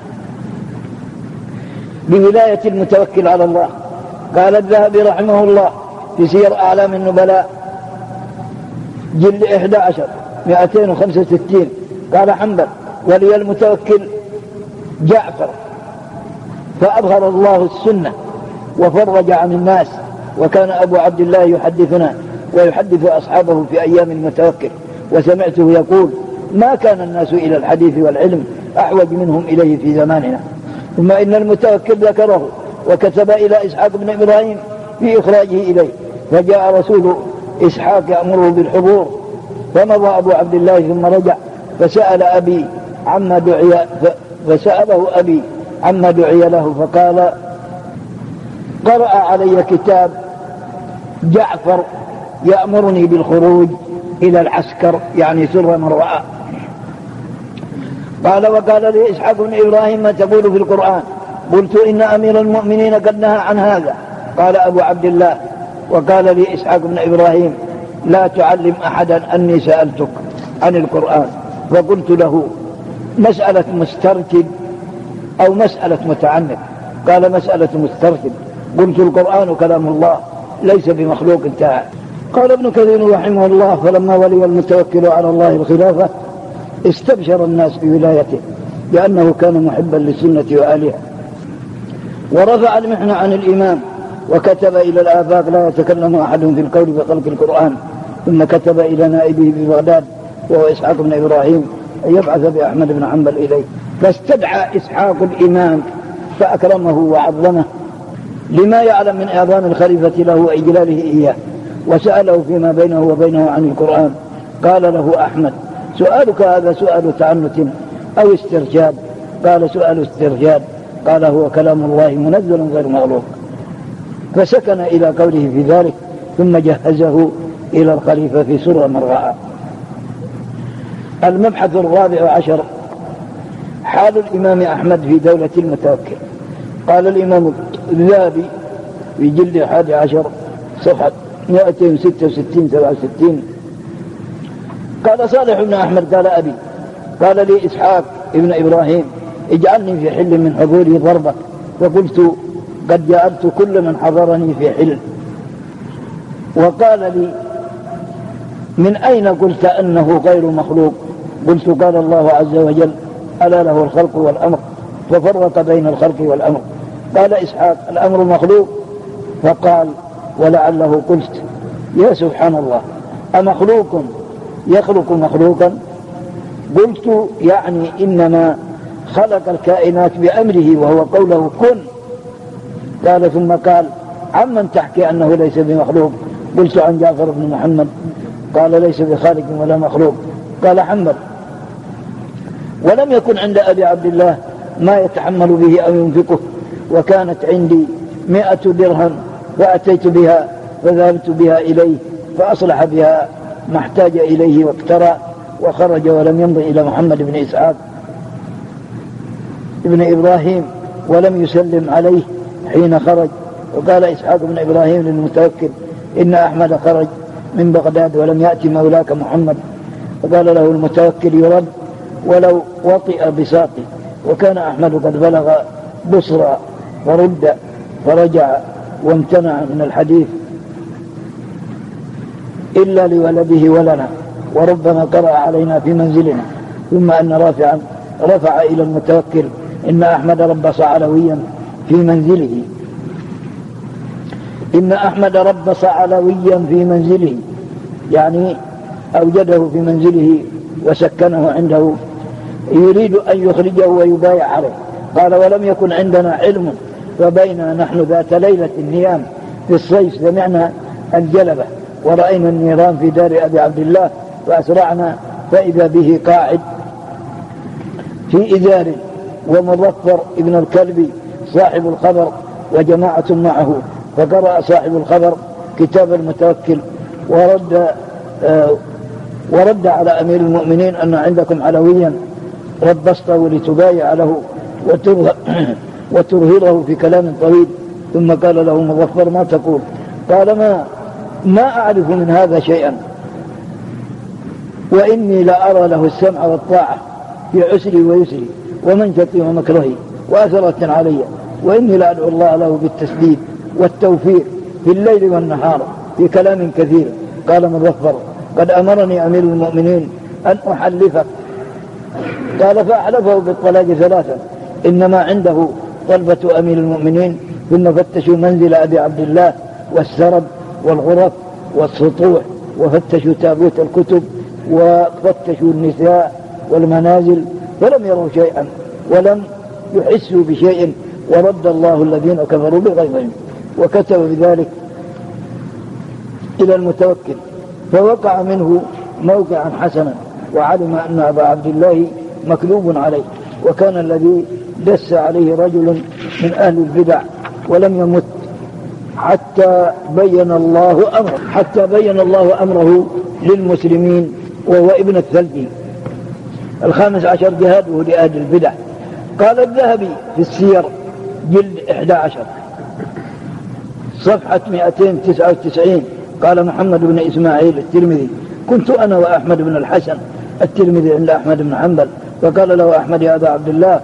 بولاية المتوكل على الله. قال الذهبي رحمه الله في سير أعلام النبلاء جلد إحدى عشر مئتين وخمسة وستين قال حنبل: ولي المتوكل جعفر، فأظهر الله السنة وفرج عن الناس. وكان أبو عبد الله يحدثنا ويحدث أصحابه في أيام المتوكل، وسمعته يقول: ما كان الناس إلى الحديث والعلم أحوج منهم إليه في زماننا. ثم إن المتوكل ذكره وكتب إلى إسحاق بن إبراهيم في إخراجه إليه، فجاء رسول إسحاق يأمره بالحضور، فمضى أبو عبد الله ثم رجع فسأل أبي عما دعي فسأله أبي عما دعي له، فقال: قرأ علي كتاب جعفر يأمرني بالخروج إلى العسكر، يعني سر من رأى. قال: وقال لي إسحاق بن إبراهيم: ما تقول في القرآن؟ قلت: إن أمير المؤمنين قد نهى عن هذا. قال أبو عبد الله: وقال لي إسحاق بن إبراهيم: لا تعلم أحدا أني سألتك عن القرآن. فقلت له: مسألة مسترشد أو مسألة متعنت؟ قال: مسألة مسترشد. قلت: القرآن كلام الله ليس بمخلوق. انتهى. قال ابن كثير رحمه الله: فلما ولي المتوكل على الله الخلافة استبشر الناس بولايته، لأنه كان محبا للسنة وآلها، ورفع المحنة عن الإمام، وكتب إلى الآفاق: لا يتكلم أحد في القول بخلق القرآن. ثم كتب إلى نائبه ببغداد وهو إسحاق بن إبراهيم أن يبعث بأحمد بن حنبل إليه، فاستدعى إسحاق الإمام فأكرمه وعظمه لما يعلم من إعظام الخليفة له وإجلاله إياه، وسأله فيما بينه وبينه عن القرآن. قال له أحمد: سؤالك هذا سؤال تعنت أو استرشاد؟ قال: سؤال استرشاد. قال: هو كلام الله منزل غير مغلوق. فسكن إلى قوله في ذلك، ثم جهزه إلى الخليفة في سر من رأى. المبحث الرابع عشر حال الإمام أحمد في دولة المتوكل. قال الإمام الذهبي في جلد الحادي عشر صفحة مئتين وستة وستين سبعة وستين قال صالح بن أحمد: قال أبي: قال لي إسحاق ابن إبراهيم: اجعلني في حل من حضوري ضربك. وقلت: قد جعلت كل من حضرني في حل. وقال لي: من أين قلت أنه غير مخلوق؟ قلت: قال الله عز وجل: ألا له الخلق والأمر، ففرق بين الخلق والأمر. قال إسحاق: الأمر مخلوق؟ فقال: ولعله قلت. يا سبحان الله، أمخلوق يخلق مخلوقا؟ قلت: يعني إنما خلق الكائنات بأمره وهو قوله كن. قال: ثم قال: عمن تحكي أنه ليس بمخلوق؟ قلت: عن جعفر بن محمد. قال: ليس بخالق ولا مخلوق. قال حنبل: ولم يكن عند أبي عبد الله ما يتحمل به أو ينفقه، وكانت عندي مئة درهم فأتيت بها فذهبت بها إليه فأصلح بها ما احتاج إليه واقترى، وخرج ولم يمضي إلى محمد بن إسحاق ابن إبراهيم ولم يسلم عليه حين خرج. وقال إسحاق بن إبراهيم للمتوكل: إن أحمد خرج من بغداد ولم يأتي مولاك محمد. فقال له المتوكل: يرد ولو وطئ بساقه. وكان أحمد قد بلغ بصرى فرد فرجع وامتنع من الحديث إلا لولده ولنا، وربما قرأ علينا في منزلنا. ثم أن رافعا رفع إلى المتوكل: إن أحمد ربص علويا في منزله إن أحمد ربص علويا في منزله يعني أوجده في منزله وسكنه عنده، يريد أن يخرجه ويبايع عليه. قال: ولم يكن عندنا علم، فبينا نحن ذات ليلة نيام في الصيف سمعنا الجلبة ورأينا النيران في دار أبي عبد الله، فأسرعنا فإذا به قاعد في إزار، ومظفر ابن الكلب صاحب الخبر وجماعة معه. فقرأ صاحب الخبر كتاب المتوكل ورد آه ورد على أمير المؤمنين أن عندكم علويا ربسته لتبايع له وترهره في كلام طويل. ثم قال له مظفر: ما تقول؟ قال ما ما أعرف من هذا شيئا، وإني لأرى له السمع والطاعة في عسري ويسري ومنشطي ومكرهي وأثرة علي، وإني لأدعو الله له بالتسديد والتوفيق في الليل والنهار في كلام كثير. قال من غفر قد أمرني أمير المؤمنين أن أحلفه. قال فأحلفه بالطلاق ثلاثا، إنما عنده طلبة أمير المؤمنين، ثم فتشوا منزل أبي عبد الله والسرب والغرف والسطوح، وفتشوا تابوت الكتب، وفتشوا النساء والمنازل، فلم يروا شيئا ولم يحسوا بشيء، ورد الله الذين كفروا بغيظهم. وكتب بذلك إلى المتوكل، فوقع منه موقعا حسنا، وعلم أن أبا عبد الله مكذوب عليه. وكان الذي دس عليه رجل من أهل البدع ولم يمت حتى بين الله أمره حتى بين الله أمره للمسلمين، وهو ابن الثلثي الخامس عشر جهاده لأهل البدع. قال الذهبي في السير جلد إحدى عشر صفحة مئتين وتسعة وتسعين، قال محمد بن إسماعيل الترمذي: كنت أنا وأحمد بن الحسن الترمذي عند أحمد بن حنبل، فقال له أحمد: يا أبا عبد الله،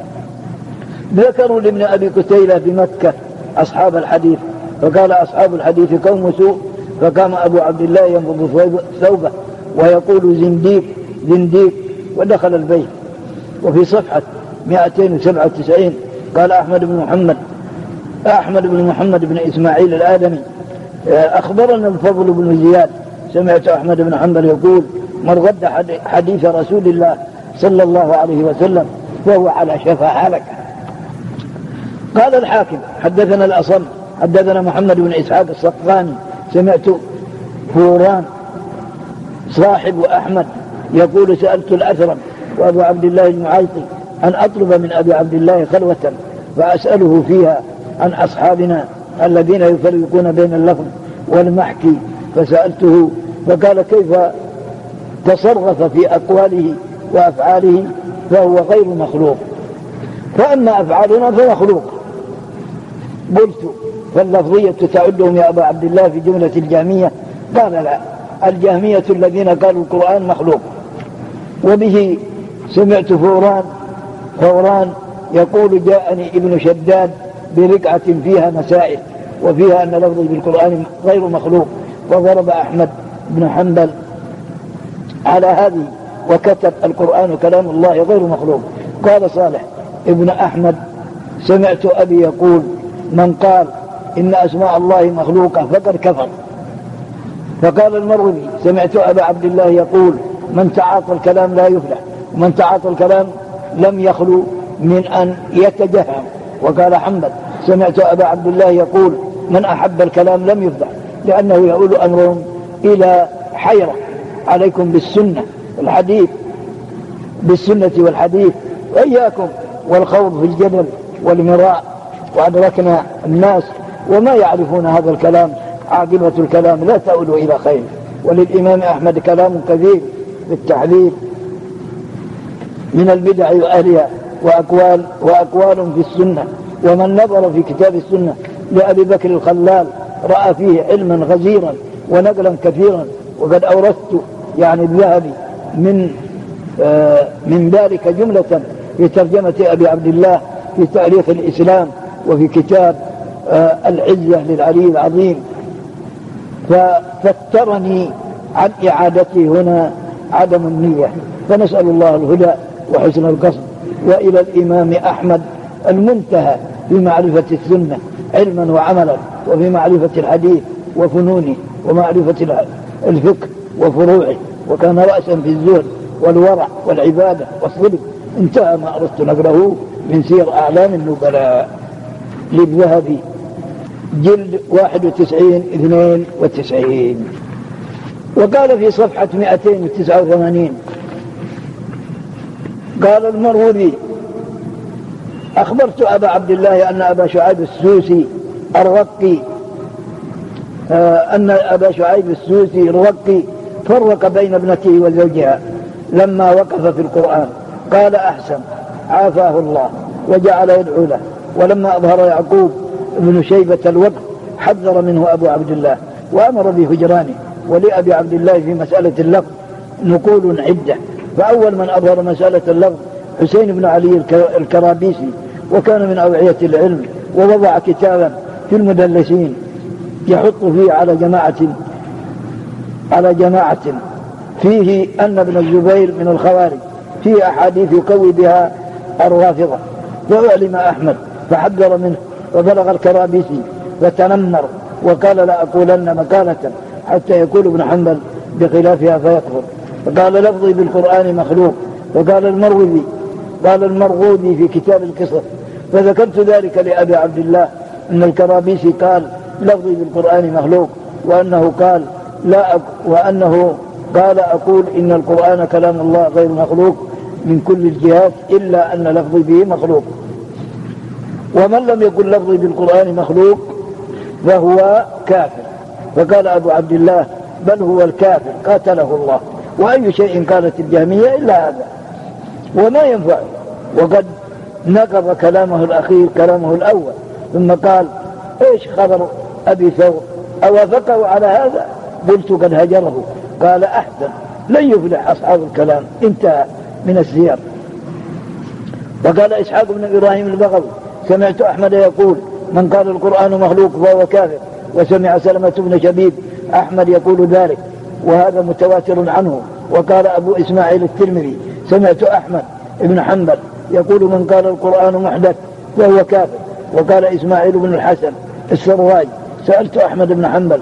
ذكروا لابن أبي كتيلة بمكة أصحاب الحديث، فقال: أصحاب الحديث قوم سوء. فقام أبو عبد الله ينبض ثوبه ويقول: زنديق زنديق، ودخل البيت. وفي صفحة مئتين وسبعة وتسعين قال أحمد بن محمد أحمد بن محمد بن إسماعيل الآدمي: أخبرنا الفضل بن زياد، سمعت أحمد بن حنبل يقول: من رد حديث رسول الله صلى الله عليه وسلم فهو على شفا هلكة. قال الحاكم: حدثنا الأصم حدثنا محمد بن إسحاق الصفغاني، سمعت فوران صاحب أحمد يقول: سألت الأثرم وأبو عبد الله المعيطي أن أطلب من أبي عبد الله خلوة فأسأله فيها عن أصحابنا الذين يفرقون بين اللفظ والمحكي، فسألته فقال: كيف تصرف في أقواله وأفعاله فهو غير مخلوق، فأما أفعالنا فمخلوق. قلت: فاللفظية تعدهم يا أبا عبد الله في جملة الجهمية؟ قال: لا، الجهمية الذين قالوا القرآن مخلوق. وبه سمعت فوران فوران يقول: جاءني ابن شداد برقعة فيها مسائل وفيها أن لفظي بالقرآن غير مخلوق، وضرب أحمد بن حنبل على هذه وكتب: القرآن كلام الله غير مخلوق. قال صالح ابن أحمد: سمعت أبي يقول: من قال إن أسماء الله مخلوقة فقد كفر. فقال المروذي: سمعت أبا عبد الله يقول: من تعاطى الكلام لا يفلح، ومن تعاطى الكلام لم يخلو من أن يتجهم. وقال حنبل: سمعت أبا عبد الله يقول: من أحب الكلام لم يفلح، لأنه يؤول أمرهم إلى حيرة. عليكم بالسنة والحديث بالسنة والحديث، وإياكم والخوض في الجدل والمراء. وأدركنا الناس وما يعرفون هذا الكلام، عاقبة الكلام لا تؤول إلى خير. وللإمام أحمد كلام كثير في التحذير من البدع وأهلها، وأقوال, وأقوال في السنة. ومن نظر في كتاب السنة لأبي بكر الخلال رأى فيه علما غزيرا ونقلا كثيرا. وقد أورثت يعني الذهبي من آه من ذلك جملة في ترجمة أبي عبد الله في تاريخ الإسلام، وفي كتاب آه العزة للعلي العظيم. ففترني عن إعادته هنا عدم النية، فنسأل الله الهدى وحسن القصد. وإلى الإمام أحمد المنتهى في معرفة السنة علما وعملا، وفي معرفة الحديث وفنونه، ومعرفة الفقه وفروعه، وكان رأسا في الزهد والورع والعبادة والصدق. انتهى ما أردت نقره من سير أعلام النبلاء للذهبي جلد واحد وتسعين اثنين وتسعين. وقال في صفحة مئتين وتسعة وثمانين قال المروذي: أخبرت أبا عبد الله أن أبا شعيب السوسي الرقي آه أن أبا شعيب السوسي الرقي فرق بين ابنته وزوجها لما وقف في القرآن. قال: أحسن، عافاه الله وجعل يدعو له. ولما أظهر يعقوب ابن شيبة الوقف حذر منه أبو عبد الله وأمر بهجرانه. ولأبي عبد الله في مسألة اللفظ نقول عدة. فأول من أظهر مسألة اللفظ حسين بن علي الكرابيسي، وكان من أوعية العلم، ووضع كتابا في المدلسين يحط فيه على جماعة على جماعة فيه أن ابن الزبير من الخوارج، فيه أحاديث يقوي بها الرافضة. وأعلم أحمد فحذر منه، وبلغ الكرابيسي فتنمر وقال لا أقولن مقالة حتى يقول ابن حنبل بخلافها فيكفر. فقال لفظي بالقرآن مخلوق. وقال المروذي قال المرغوذي في كتاب القصص. فذكرت ذلك لأبي عبد الله أن الكرابيسي قال لفظي بالقرآن مخلوق، وأنه قال لا أك... وأنه قال أقول إن القرآن كلام الله غير مخلوق من كل الجهات إلا أن لفظي به مخلوق. ومن لم يقل لفظي بالقرآن مخلوق فهو كافر. فقال أبو عبد الله بل هو الكافر قاتله الله. وأي شيء قالت الجهمية إلا هذا وما ينفع. وقد نقض كلامه الأخير كلامه الأول، ثم قال إيش خبر أبي ثور أوافقه على هذا؟ قلت قد هجره. قال أحسن لن يفلح أصحاب الكلام. انتهى من السير. وقال إسحاق بن إبراهيم البغوي سمعت أحمد يقول من قال القرآن مخلوق فهو كافر. وسمع سلمة بن شبيب أحمد يقول ذلك، وهذا متواتر عنه. وقال أبو إسماعيل الترمذي سمعت أحمد بن حنبل يقول من قال القرآن محدث فهو كافر. وقال إسماعيل بن الحسن السرواي سألت أحمد بن حنبل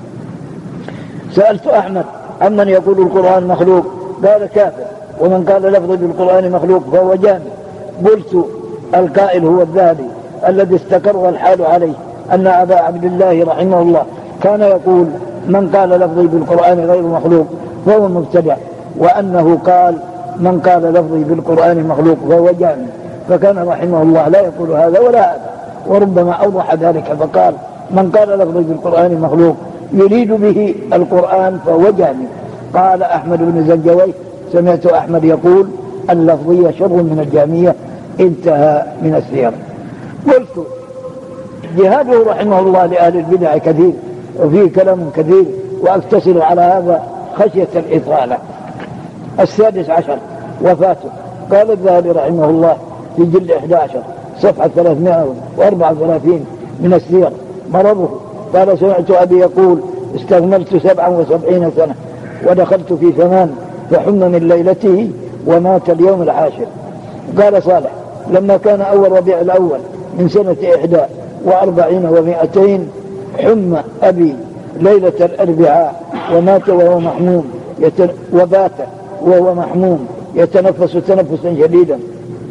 سألت أحمد عمن يقول القرآن مخلوق قال كافر، ومن قال لفظ بالقرآن مخلوق فهو جامع. قلت القائل هو الذهبي الذي استقر الحال عليه أن أبا عبد الله رحمه الله كان يقول من قال لفظي بالقرآن غير مخلوق فهو مبتدع، وأنه قال من قال لفظي بالقرآن مخلوق فهو جامع. فكان رحمه الله لا يقول هذا ولا هذا، وربما أوضح ذلك فقال من قال لفظي بالقرآن مخلوق يريد به القرآن فهو جامع. قال أحمد بن زنجوي سمعت أحمد يقول اللفظية شر من الجامية. انتهى من السير. قلت جهاده رحمه الله لأهل البدع كثير وفيه كلام كثير، وأقتصر على هذا خشية الإطالة. السادس عشر وفاته. قال الذهبي رحمه الله في جلد إحدى عشر صفحة ثلاثمائة وأربعة وثلاثين من السير مرضه. قال سمعت أبي يقول استغملت سبعا وسبعين سنة ودخلت في ثمان فحم من ليلته ومات اليوم العاشر. قال صالح لما كان أول ربيع الأول من سنة إحدى وأربعين ومائتين حم أبي ليلة الأربعاء ومات وهو محموم يتن... وبات وهو محموم يتنفس تنفسا شديدا،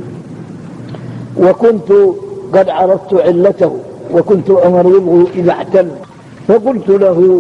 وكنت قد عرفت علته وكنت أمرضه إذا احتل. فقلت له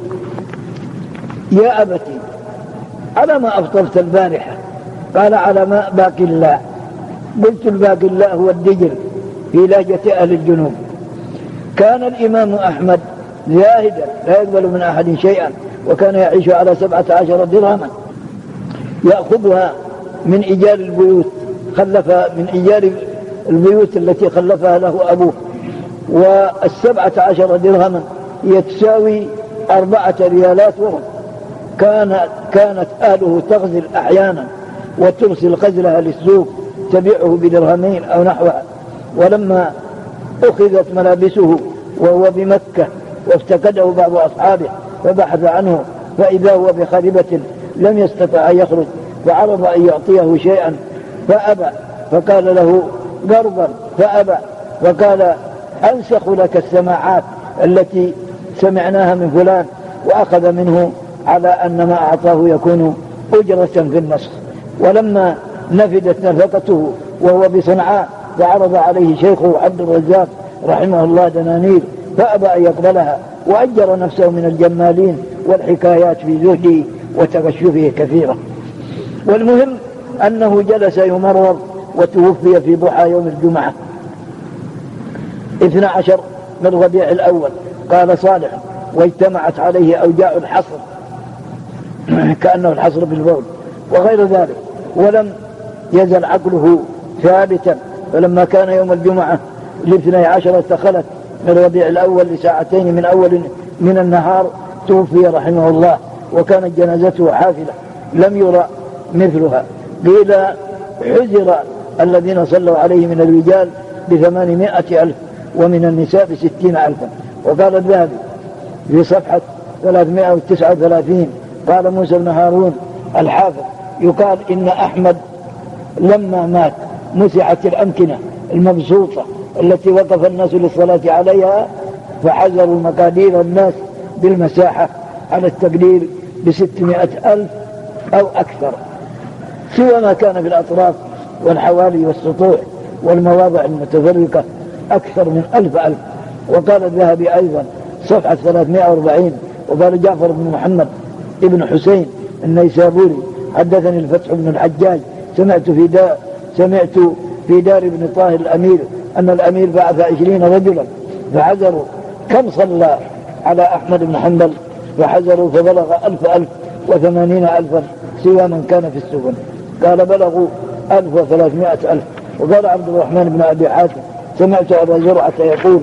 يا أبتي على ما أفطرت البارحة؟ قال على ماء باقي الله. قلت الباقي الله هو الدجل في لهجة أهل الجنوب. كان الإمام أحمد زاهدا لا يقبل من أحد شيئا، وكان يعيش على سبعة عشر درهما يأخذها من إيجار البيوت، خلف من إيجار البيوت التي خلفها له أبوه. والسبعة عشر درهما هي تساوي أربعة ريالات ورم. كانت, كانت آله تغزل أحيانا وترسل غزلها للسوق تبيعه بدرهمين أو نحوها. ولما أخذت ملابسه وهو بمكة وافتقده بعض أصحابه فبحث عنه فإذا هو بخربة لم يستطع أن يخرج، فعرض أن يعطيه شيئا فأبى، فقال له قرضا فأبى، فقال أنسخ لك السماعات التي سمعناها من فلان، وأخذ منه على أن ما أعطاه يكون أجرة في النسخ. ولما نفدت نفقته وهو بصنعاء فعرض عليه شيخه عبد الرزاق رحمه الله دنانير فأبى أن يقبلها، وأجر نفسه من الجمالين، والحكايات في زهده وتغشفه كثيرة. والمهم أنه جلس يمرض وتوفي في ضحى يوم الجمعة اثني عشر من ربيع الأول. قال صالح واجتمعت عليه أوجاع الحصر كأنه الحصر بالبول وغير ذلك، ولم يزل عقله ثابتا. فلما كان يوم الجمعة الاثني عشر خلت من ربيع الأول لساعتين من أول من النهار توفي رحمه الله، وكانت جنازته حافلة لم يرى مثلها. قيل حزر الذين صلوا عليه من الرجال بثمانمائة ألف ومن النساء بستين ألفا. وقال الذهبي في صفحة ثلاثمائة وتسعة وثلاثين قال موسى بن هارون الحافظ يقال إن أحمد لما مات مسحت الأمكنة المبسوطة التي وقف الناس للصلاة عليها، فحذروا مقادير الناس بالمساحة على التقدير بستمائة ألف أو أكثر، سوى ما كان في الأطراف والحوالي والسطوح والمواضع المتفرقة أكثر من ألف ألف. وقال الذهبي أيضا صفحة ثلاثمائة وأربعين وقال جعفر بن محمد ابن حسين النيسابوري حدثني الفتح بن الحجاج سمعت في دار سمعت في دار ابن طاهر الأمير أن الأمير بعث عشرين رجلا فحذروا كم صلى على أحمد بن حنبل، فحذروا فبلغ ألف ألف وثمانين ألفا سوى من كان في السفن. قال بلغوا ألف وثلاثمائة ألف. وقال عبد الرحمن بن أبي حاتم سمعت أبا زرعة يقول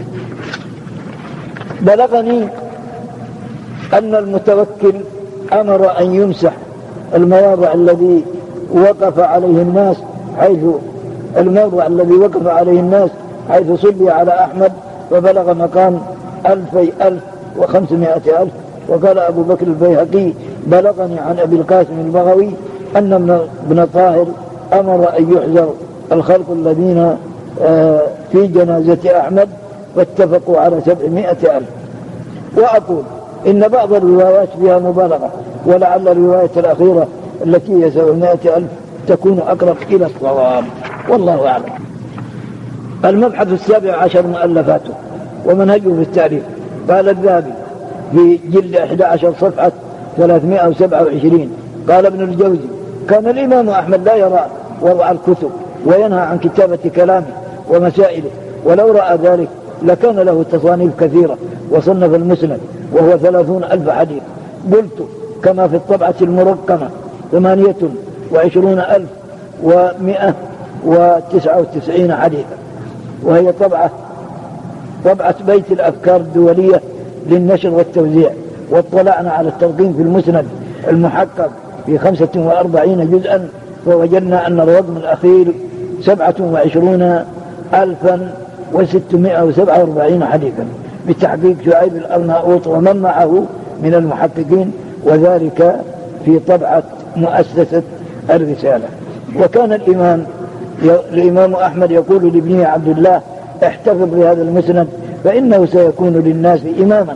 بلغني أن المتوكل أمر أن يمسح المواضع الذي وقف عليه الناس حيث الموضع الذي وقف عليه الناس حيث صلي على أحمد، فبلغ مقام ألفي ألف وخمسمائة ألف. وقال أبو بكر البيهقي بلغني عن أبي القاسم البغوي أن ابن طاهر أمر أن يحذر الخلق الذين في جنازة أحمد واتفقوا على سبعمائة ألف. وأقول إن بعض الروايات فيها مبالغة، ولعل الرواية الأخيرة التي هي سبعمائة ألف تكون أقرب إلى الصواب، والله أعلم. المبحث السابع عشر مؤلفاته ومنهجه في التعريف. قال الذهبي في جلد أحد عشر صفحة ثلاثمائة وسبعة وعشرين قال ابن الجوزي كان الإمام أحمد لا يرى وضع الكتب وينهى عن كتابة كلامه ومسائله، ولو رأى ذلك لكان له تصانيف كثيرة وصنف المسند وهو ثلاثون ألف حديث. قلت كما في الطبعة المرقمة ثمانية وعشرون ألف ومئة وتسعة وتسعين حديثا، وهي طبعة طبعة بيت الأفكار الدولية للنشر والتوزيع. واطلعنا على الترقيم في المسند المحقق في خمسة وأربعين جزءا، فوجدنا أن الرقم الأخير سبعة وعشرون ألفا وستمائة وسبعة وأربعين حديثا بتحقيق شعيب الأرناؤوط ومن معه من المحققين، وذلك في طبعة مؤسسة الرسالة. وكان الإمام الإمام أحمد يقول لابنه عبد الله احتفظ بهذا المسند فإنه سيكون للناس إماما.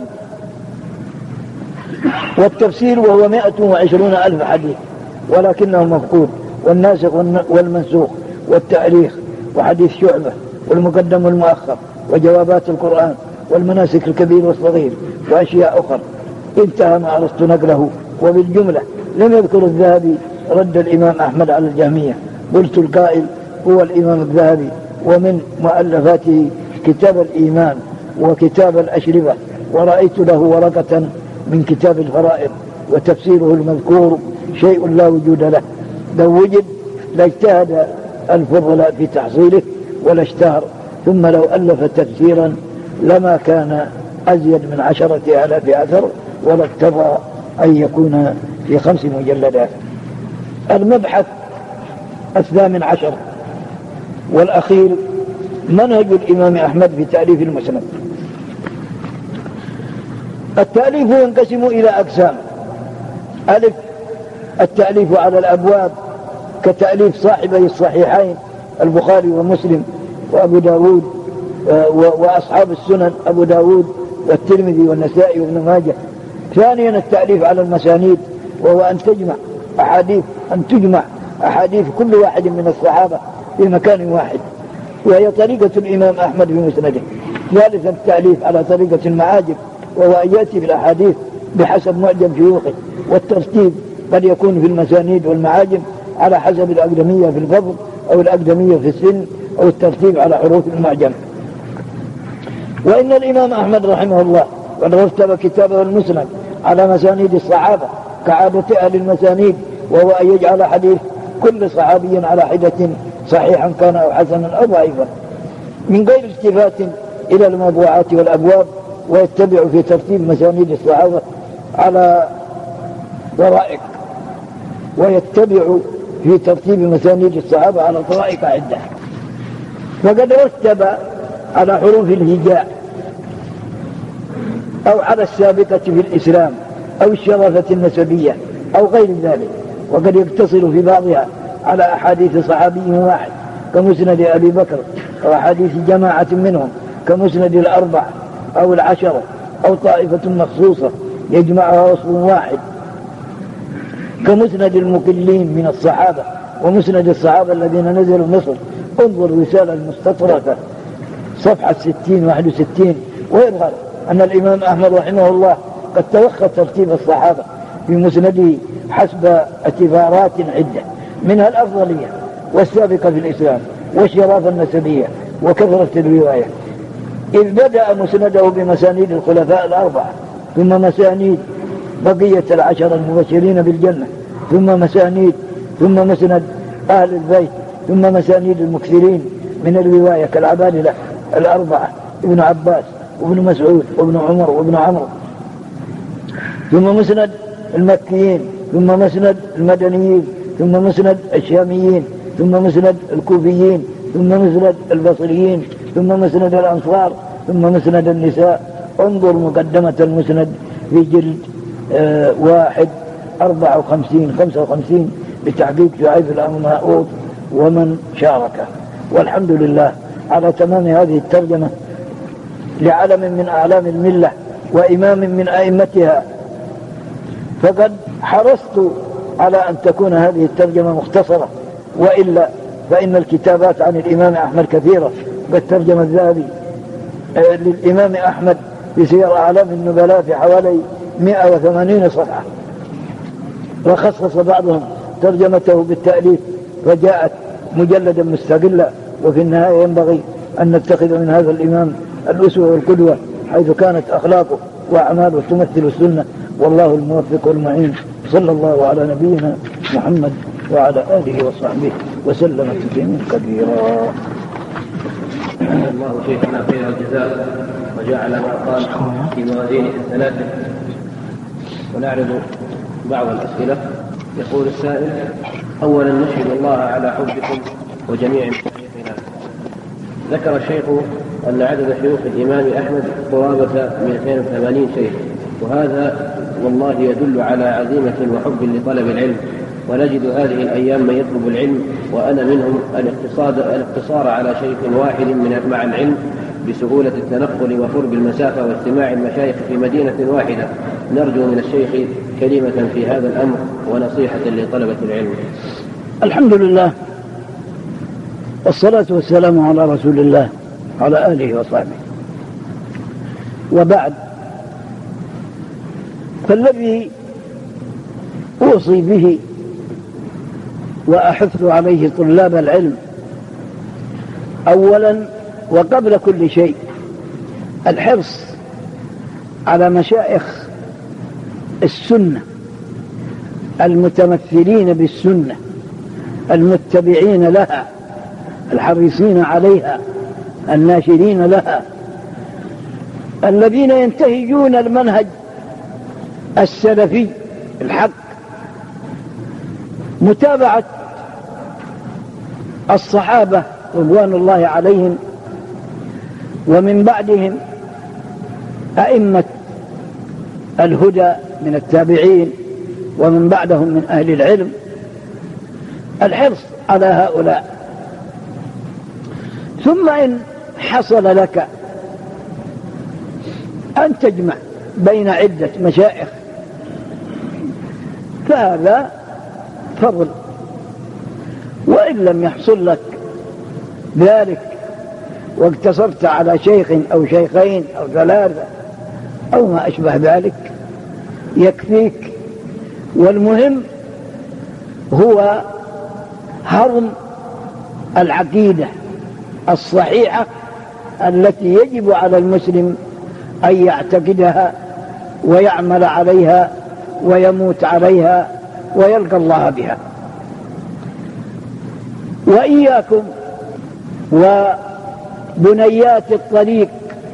والتفسير وهو مائة وعشرون ألف حديث ولكنه مفقود، والناسخ والمنسوخ والتاريخ وحديث شعبة والمقدم والمؤخر وجوابات القرآن والمناسك الكبير والصغير وأشياء أخرى. انتهى ما أردت نقله. وبالجملة لم يذكر الذهبي رد الإمام أحمد على الجهمية. قلت القائل هو الإمام الذهبي، ومن مؤلفاته كتاب الإيمان وكتاب الأشربة، ورأيت له ورقة من كتاب الفرائض وتفسيره المذكور شيء لا وجود له. لو وجد لاجتهد الفضلاء في تحصيله ولا اشتهر، ثم لو ألف تفسيرا لما كان أزيد من عشرة آلاف أثر، ولا اقتضى أن يكون في خمس مجلدات. المبحث الثامن عشر والأخير منهج الإمام أحمد في تأليف المسند. التأليف ينقسم إلى أقسام: ألف التأليف على الأبواب كتأليف صاحبي الصحيحين البخاري ومسلم وأبو داود وأصحاب السنن أبو داود والترمذي والنسائي وابن ماجه. ثانيا التأليف على المسانيد، وهو أن تجمع أحاديث أن تجمع أحاديث كل واحد من الصحابة في مكان واحد، وهي طريقة الإمام أحمد في مسنده. ثالثا التأليف على طريقة المعاجم، وهو أن يأتي بالأحاديث بحسب معجم شيوخه، والترتيب قد يكون في المسانيد والمعاجم على حسب الأقدمية في الفضل أو الأقدمية في السن أو الترتيب على حروف المعجم. وإن الإمام أحمد رحمه الله قد رتب كتابه المسند على مسانيد الصحابة كعادة أهل المسانيد، وهو أن يجعل حديث كل صحابي على حدة صحيحا كان أو حسنا أو ضعيفا من غير التفات إلى الموضوعات والأبواب، ويتبع في ترتيب مسانيد الصحابة على طرائق ويتبع في ترتيب مسانيد الصحابة على طرائق عدة. وقد رتب على حروف الهجاء أو على السابقة في الإسلام أو الشرافة النسبية أو غير ذلك، وقد يقتصر في بعضها على أحاديث صحابي واحد كمسند أبي بكر، أو أحاديث جماعة منهم كمسند الأربع أو العشرة، أو طائفة مخصوصة يجمعها وصف واحد كمسند المكلين من الصحابة ومسند الصحابة الذين نزلوا مصر. انظر رسالة المستطرفة صفحة ستين واحد وستين. ويظهر أن الإمام أحمد رحمه الله قد توخى ترتيب الصحابة في مسنده حسب اعتبارات عدة، منها الأفضلية والسابقة في الإسلام والشرافة النسبية وكثرة الرواية، إذ بدأ مسنده بمسانيد الخلفاء الأربعة، ثم مسانيد بقية العشر المبشرين بالجنة، ثم مسانيد ثم مسند أهل البيت، ثم مسانيد المكثرين من الرواية كالعبادلة الأربعة ابن عباس وابن مسعود وابن عمر وابن عمرو، ثم مسند المكيين، ثم مسند المدنيين، ثم مسند الشاميين، ثم مسند الكوفيين، ثم مسند البصريين، ثم مسند الأنصار، ثم مسند النساء. انظر مقدمة المسند في جلد آه واحد أربعة وخمسين خمسة وخمسين بتحقيق شعيب الأرناؤوط ومن شاركه. والحمد لله على تمام هذه الترجمة لعلم من أعلام الملة وإمام من أئمتها، فقد حرصت على أن تكون هذه الترجمة مختصرة، وإلا فإن الكتابات عن الإمام أحمد كثيرة. قد ترجم الذهبي للإمام أحمد في سير أعلام النبلاء في حوالي مئة وثمانين صفحة، وخصص بعضهم ترجمته بالتأليف فجاءت مجلدا مستقلا. وفي النهاية ينبغي أن نتخذ من هذا الإمام الأسوة والقدوة، حيث كانت أخلاقه وأعماله تمثل السنة، والله الموفق والمعين. صلى الله على نبينا محمد وعلى آله وصحبه وسلم تسليما كثيرا. الله شيخنا خير الجزاء وجعل ما قال في موازين الثلاثة. ونعرض بعض الأسئلة. يقول السائل: أولا نشهد الله على حبكم وجميع مشايخنا. ذكر الشيخ أن عدد شيوخ الإمام أحمد قرابة مئتين وثمانين شيخ، وهذا والله يدل على عزيمة وحب لطلب العلم، ونجد هذه الأيام من يطلب العلم وأنا منهم الاقتصار على شيخ واحد من مع العلم بسهولة التنقل وقرب المسافة واستماع المشايخ في مدينة واحدة. نرجو من الشيخ كلمة في هذا الأمر ونصيحة لطلبة العلم. الحمد لله والصلاة والسلام على رسول الله على آله وصحبه. وبعد، فالذي أوصي به وأحث عليه طلاب العلم أولا وقبل كل شيء الحرص على مشايخ السنة المتمثلين بالسنة المتبعين لها الحريصين عليها الناشرين لها، الذين ينتهجون المنهج السلفي الحق، متابعة الصحابة رضوان الله عليهم ومن بعدهم أئمة الهدى من التابعين ومن بعدهم من أهل العلم، الحرص على هؤلاء. ثم إن حصل لك أن تجمع بين عدة مشايخ فهذا فضل، وإن لم يحصل لك ذلك واقتصرت على شيخ أو شيخين أو ثلاثة أو ما أشبه ذلك يكفيك. والمهم هو هرم العقيدة الصحيحة التي يجب على المسلم أن يعتقدها ويعمل عليها ويموت عليها ويلقى الله بها. وإياكم وبنيات الطريق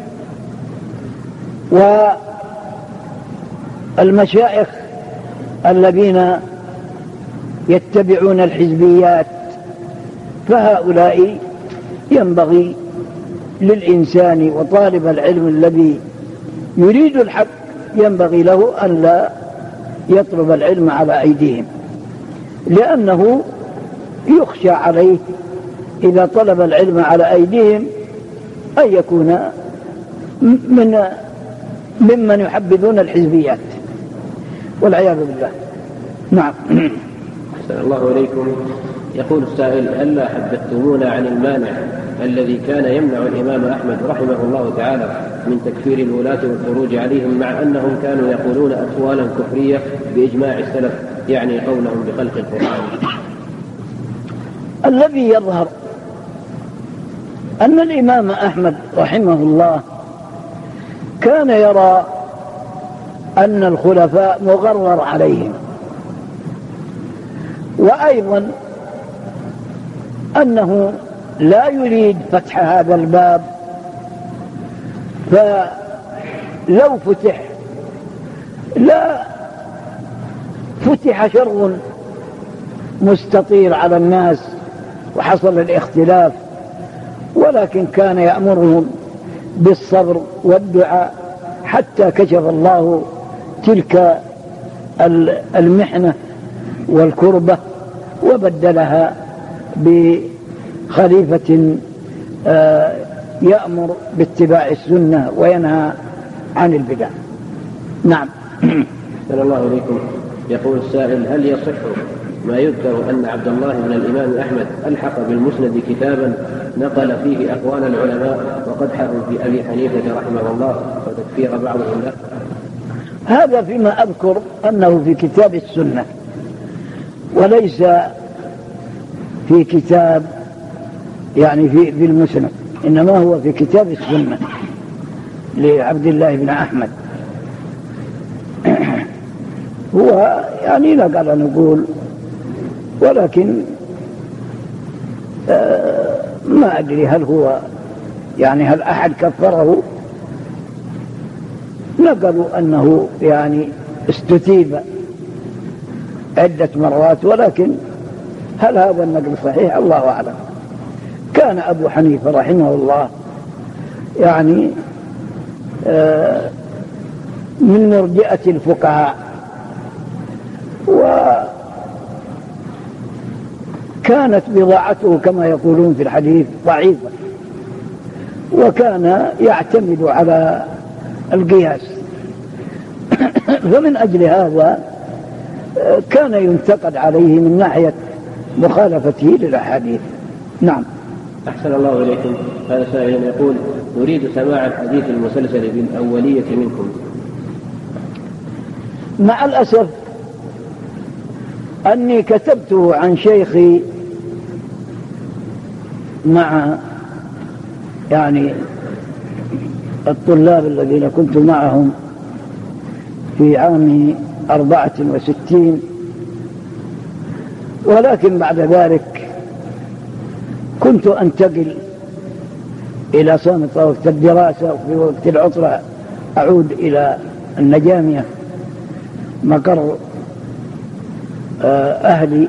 والمشايخ الذين يتبعون الحزبيات، فهؤلاء ينبغي للإنسان وطالب العلم الذي يريد الحق ينبغي له أن لا يطلب العلم على أيديهم، لأنه يخشى عليه إذا طلب العلم على أيديهم أن يكون من ممن يحبذون الحزبيات والعياذ بالله. نعم. أحسن الله إليكم. يقول السائل: ألا حدثتمونا عن المانع الذي كان يمنع الإمام أحمد رحمه الله تعالى من تكفير الولاة والخروج عليهم، مع أنهم كانوا يقولون أقوالا كفرية بإجماع السلف، يعني قولهم بخلق القرآن؟ الذي يظهر أن الإمام أحمد رحمه الله كان يرى أن الخلفاء مغرر عليهم، وأيضا أنه لا يريد فتح هذا الباب، فلو فتح لا فتح شر مستطير على الناس وحصل الاختلاف، ولكن كان يأمرهم بالصبر والدعاء حتى كشف الله تلك المحنة والكربة وبدلها بخليفة يأمر باتباع السنة وينهى عن البدع. نعم. أحسن الله إليكم. يقول السائل: هل يصح ما يذكر أن عبد الله بن الإمام أحمد ألحق بالمسند كتابا نقل فيه أقوال العلماء وقدحه في أبي حنيفة رحمه الله وتكفير بعضهم له؟ هذا فيما أذكر أنه في كتاب السنة وليس في كتاب يعني في, في المسند، إنما هو في كتاب السنة لعبد الله بن أحمد. هو يعني لا قال نقول، ولكن آه ما أدري هل هو يعني هل أحد كفره. نقلوا أنه يعني استتيب عدة مرات، ولكن هل هذا النقل صحيح الله أعلم. كان أبو حنيفة رحمه الله يعني آه من مرجئة الفقهاء، وكانت بضاعته كما يقولون في الحديث ضعيفة، وكان يعتمد على القياس، فمن أجل هذا كان ينتقد عليه من ناحية مخالفته للأحاديث. نعم. أحسن الله إليكم. هذا سائل يقول: نريد سماع الحديث المسلسل بالأولية منكم. مع الأسف أني كتبته عن شيخي مع يعني الطلاب الذين كنت معهم في عام أربعة وستين، ولكن بعد ذلك كنت أنتقل إلى صامتة وقت الدراسة، وفي وقت العطلة أعود إلى النجامية مقر أهلي،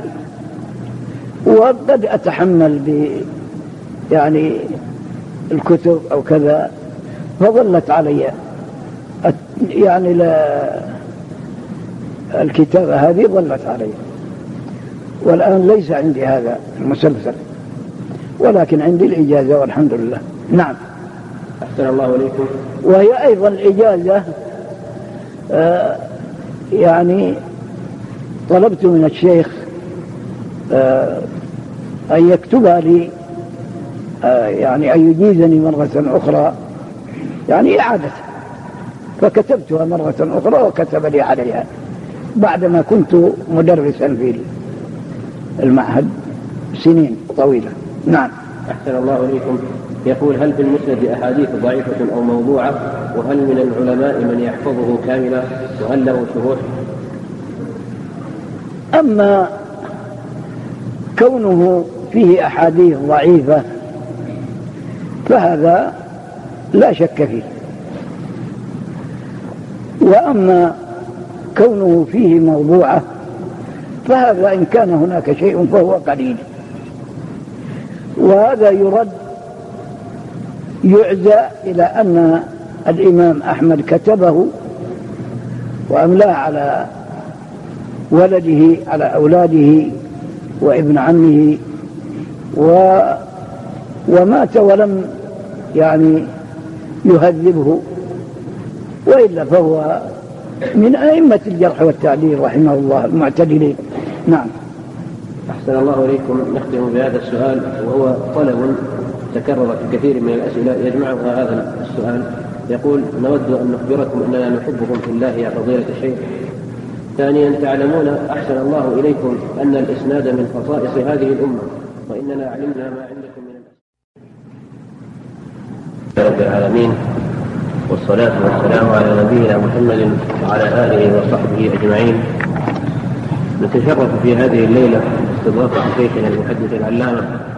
وقد أتحمل ب يعني الكتب أو كذا، فظلت علي يعني لا الكتابة هذه ظلت علي، والآن ليس عندي هذا المسلسل، ولكن عندي الإجازة والحمد لله. نعم. أحسن الله إليكم. وهي أيضا الإجازة آه يعني طلبت من الشيخ آه أن يكتبها لي، آه يعني أن يجيزني مرة أخرى يعني إعادة، فكتبتها مرة أخرى وكتب لي عليها بعدما كنت مدرسا في المعهد سنين طويلة. نعم. أحسن الله إليكم. يقول: هل في المسند أحاديث ضعيفة أو موضوعة؟ وهل من العلماء من يحفظه كاملا؟ وهل له شروح؟ أما كونه فيه أحاديث ضعيفة فهذا لا شك فيه، وأما كونه فيه موضوعة فهذا إن كان هناك شيء فهو قليل، وهذا يرد يعزى إلى أن الإمام أحمد كتبه وأملاه على ولده على أولاده وابن عمه و ومات ولم يعني يهذبه، وإلا فهو من أئمة الجرح والتعديل رحمه الله المعتدلين. نعم. أحسن الله إليكم. نختم بهذا السؤال، وهو طلب تكرر في كثير من الأسئلة يجمعها هذا السؤال. يقول: نود أن نخبركم أننا نحبكم في الله يا فضيلة الشيخ. ثانيا، تعلمون أحسن الله إليكم أن الإسناد من خصائص هذه الأمة، وإننا علمنا ما عندكم من الأسئلة. رب العالمين، والصلاة والسلام على نبينا محمد وعلى آله وصحبه أجمعين. نتشرف في هذه الليلة باستضافة شيخنا المحدث العلامة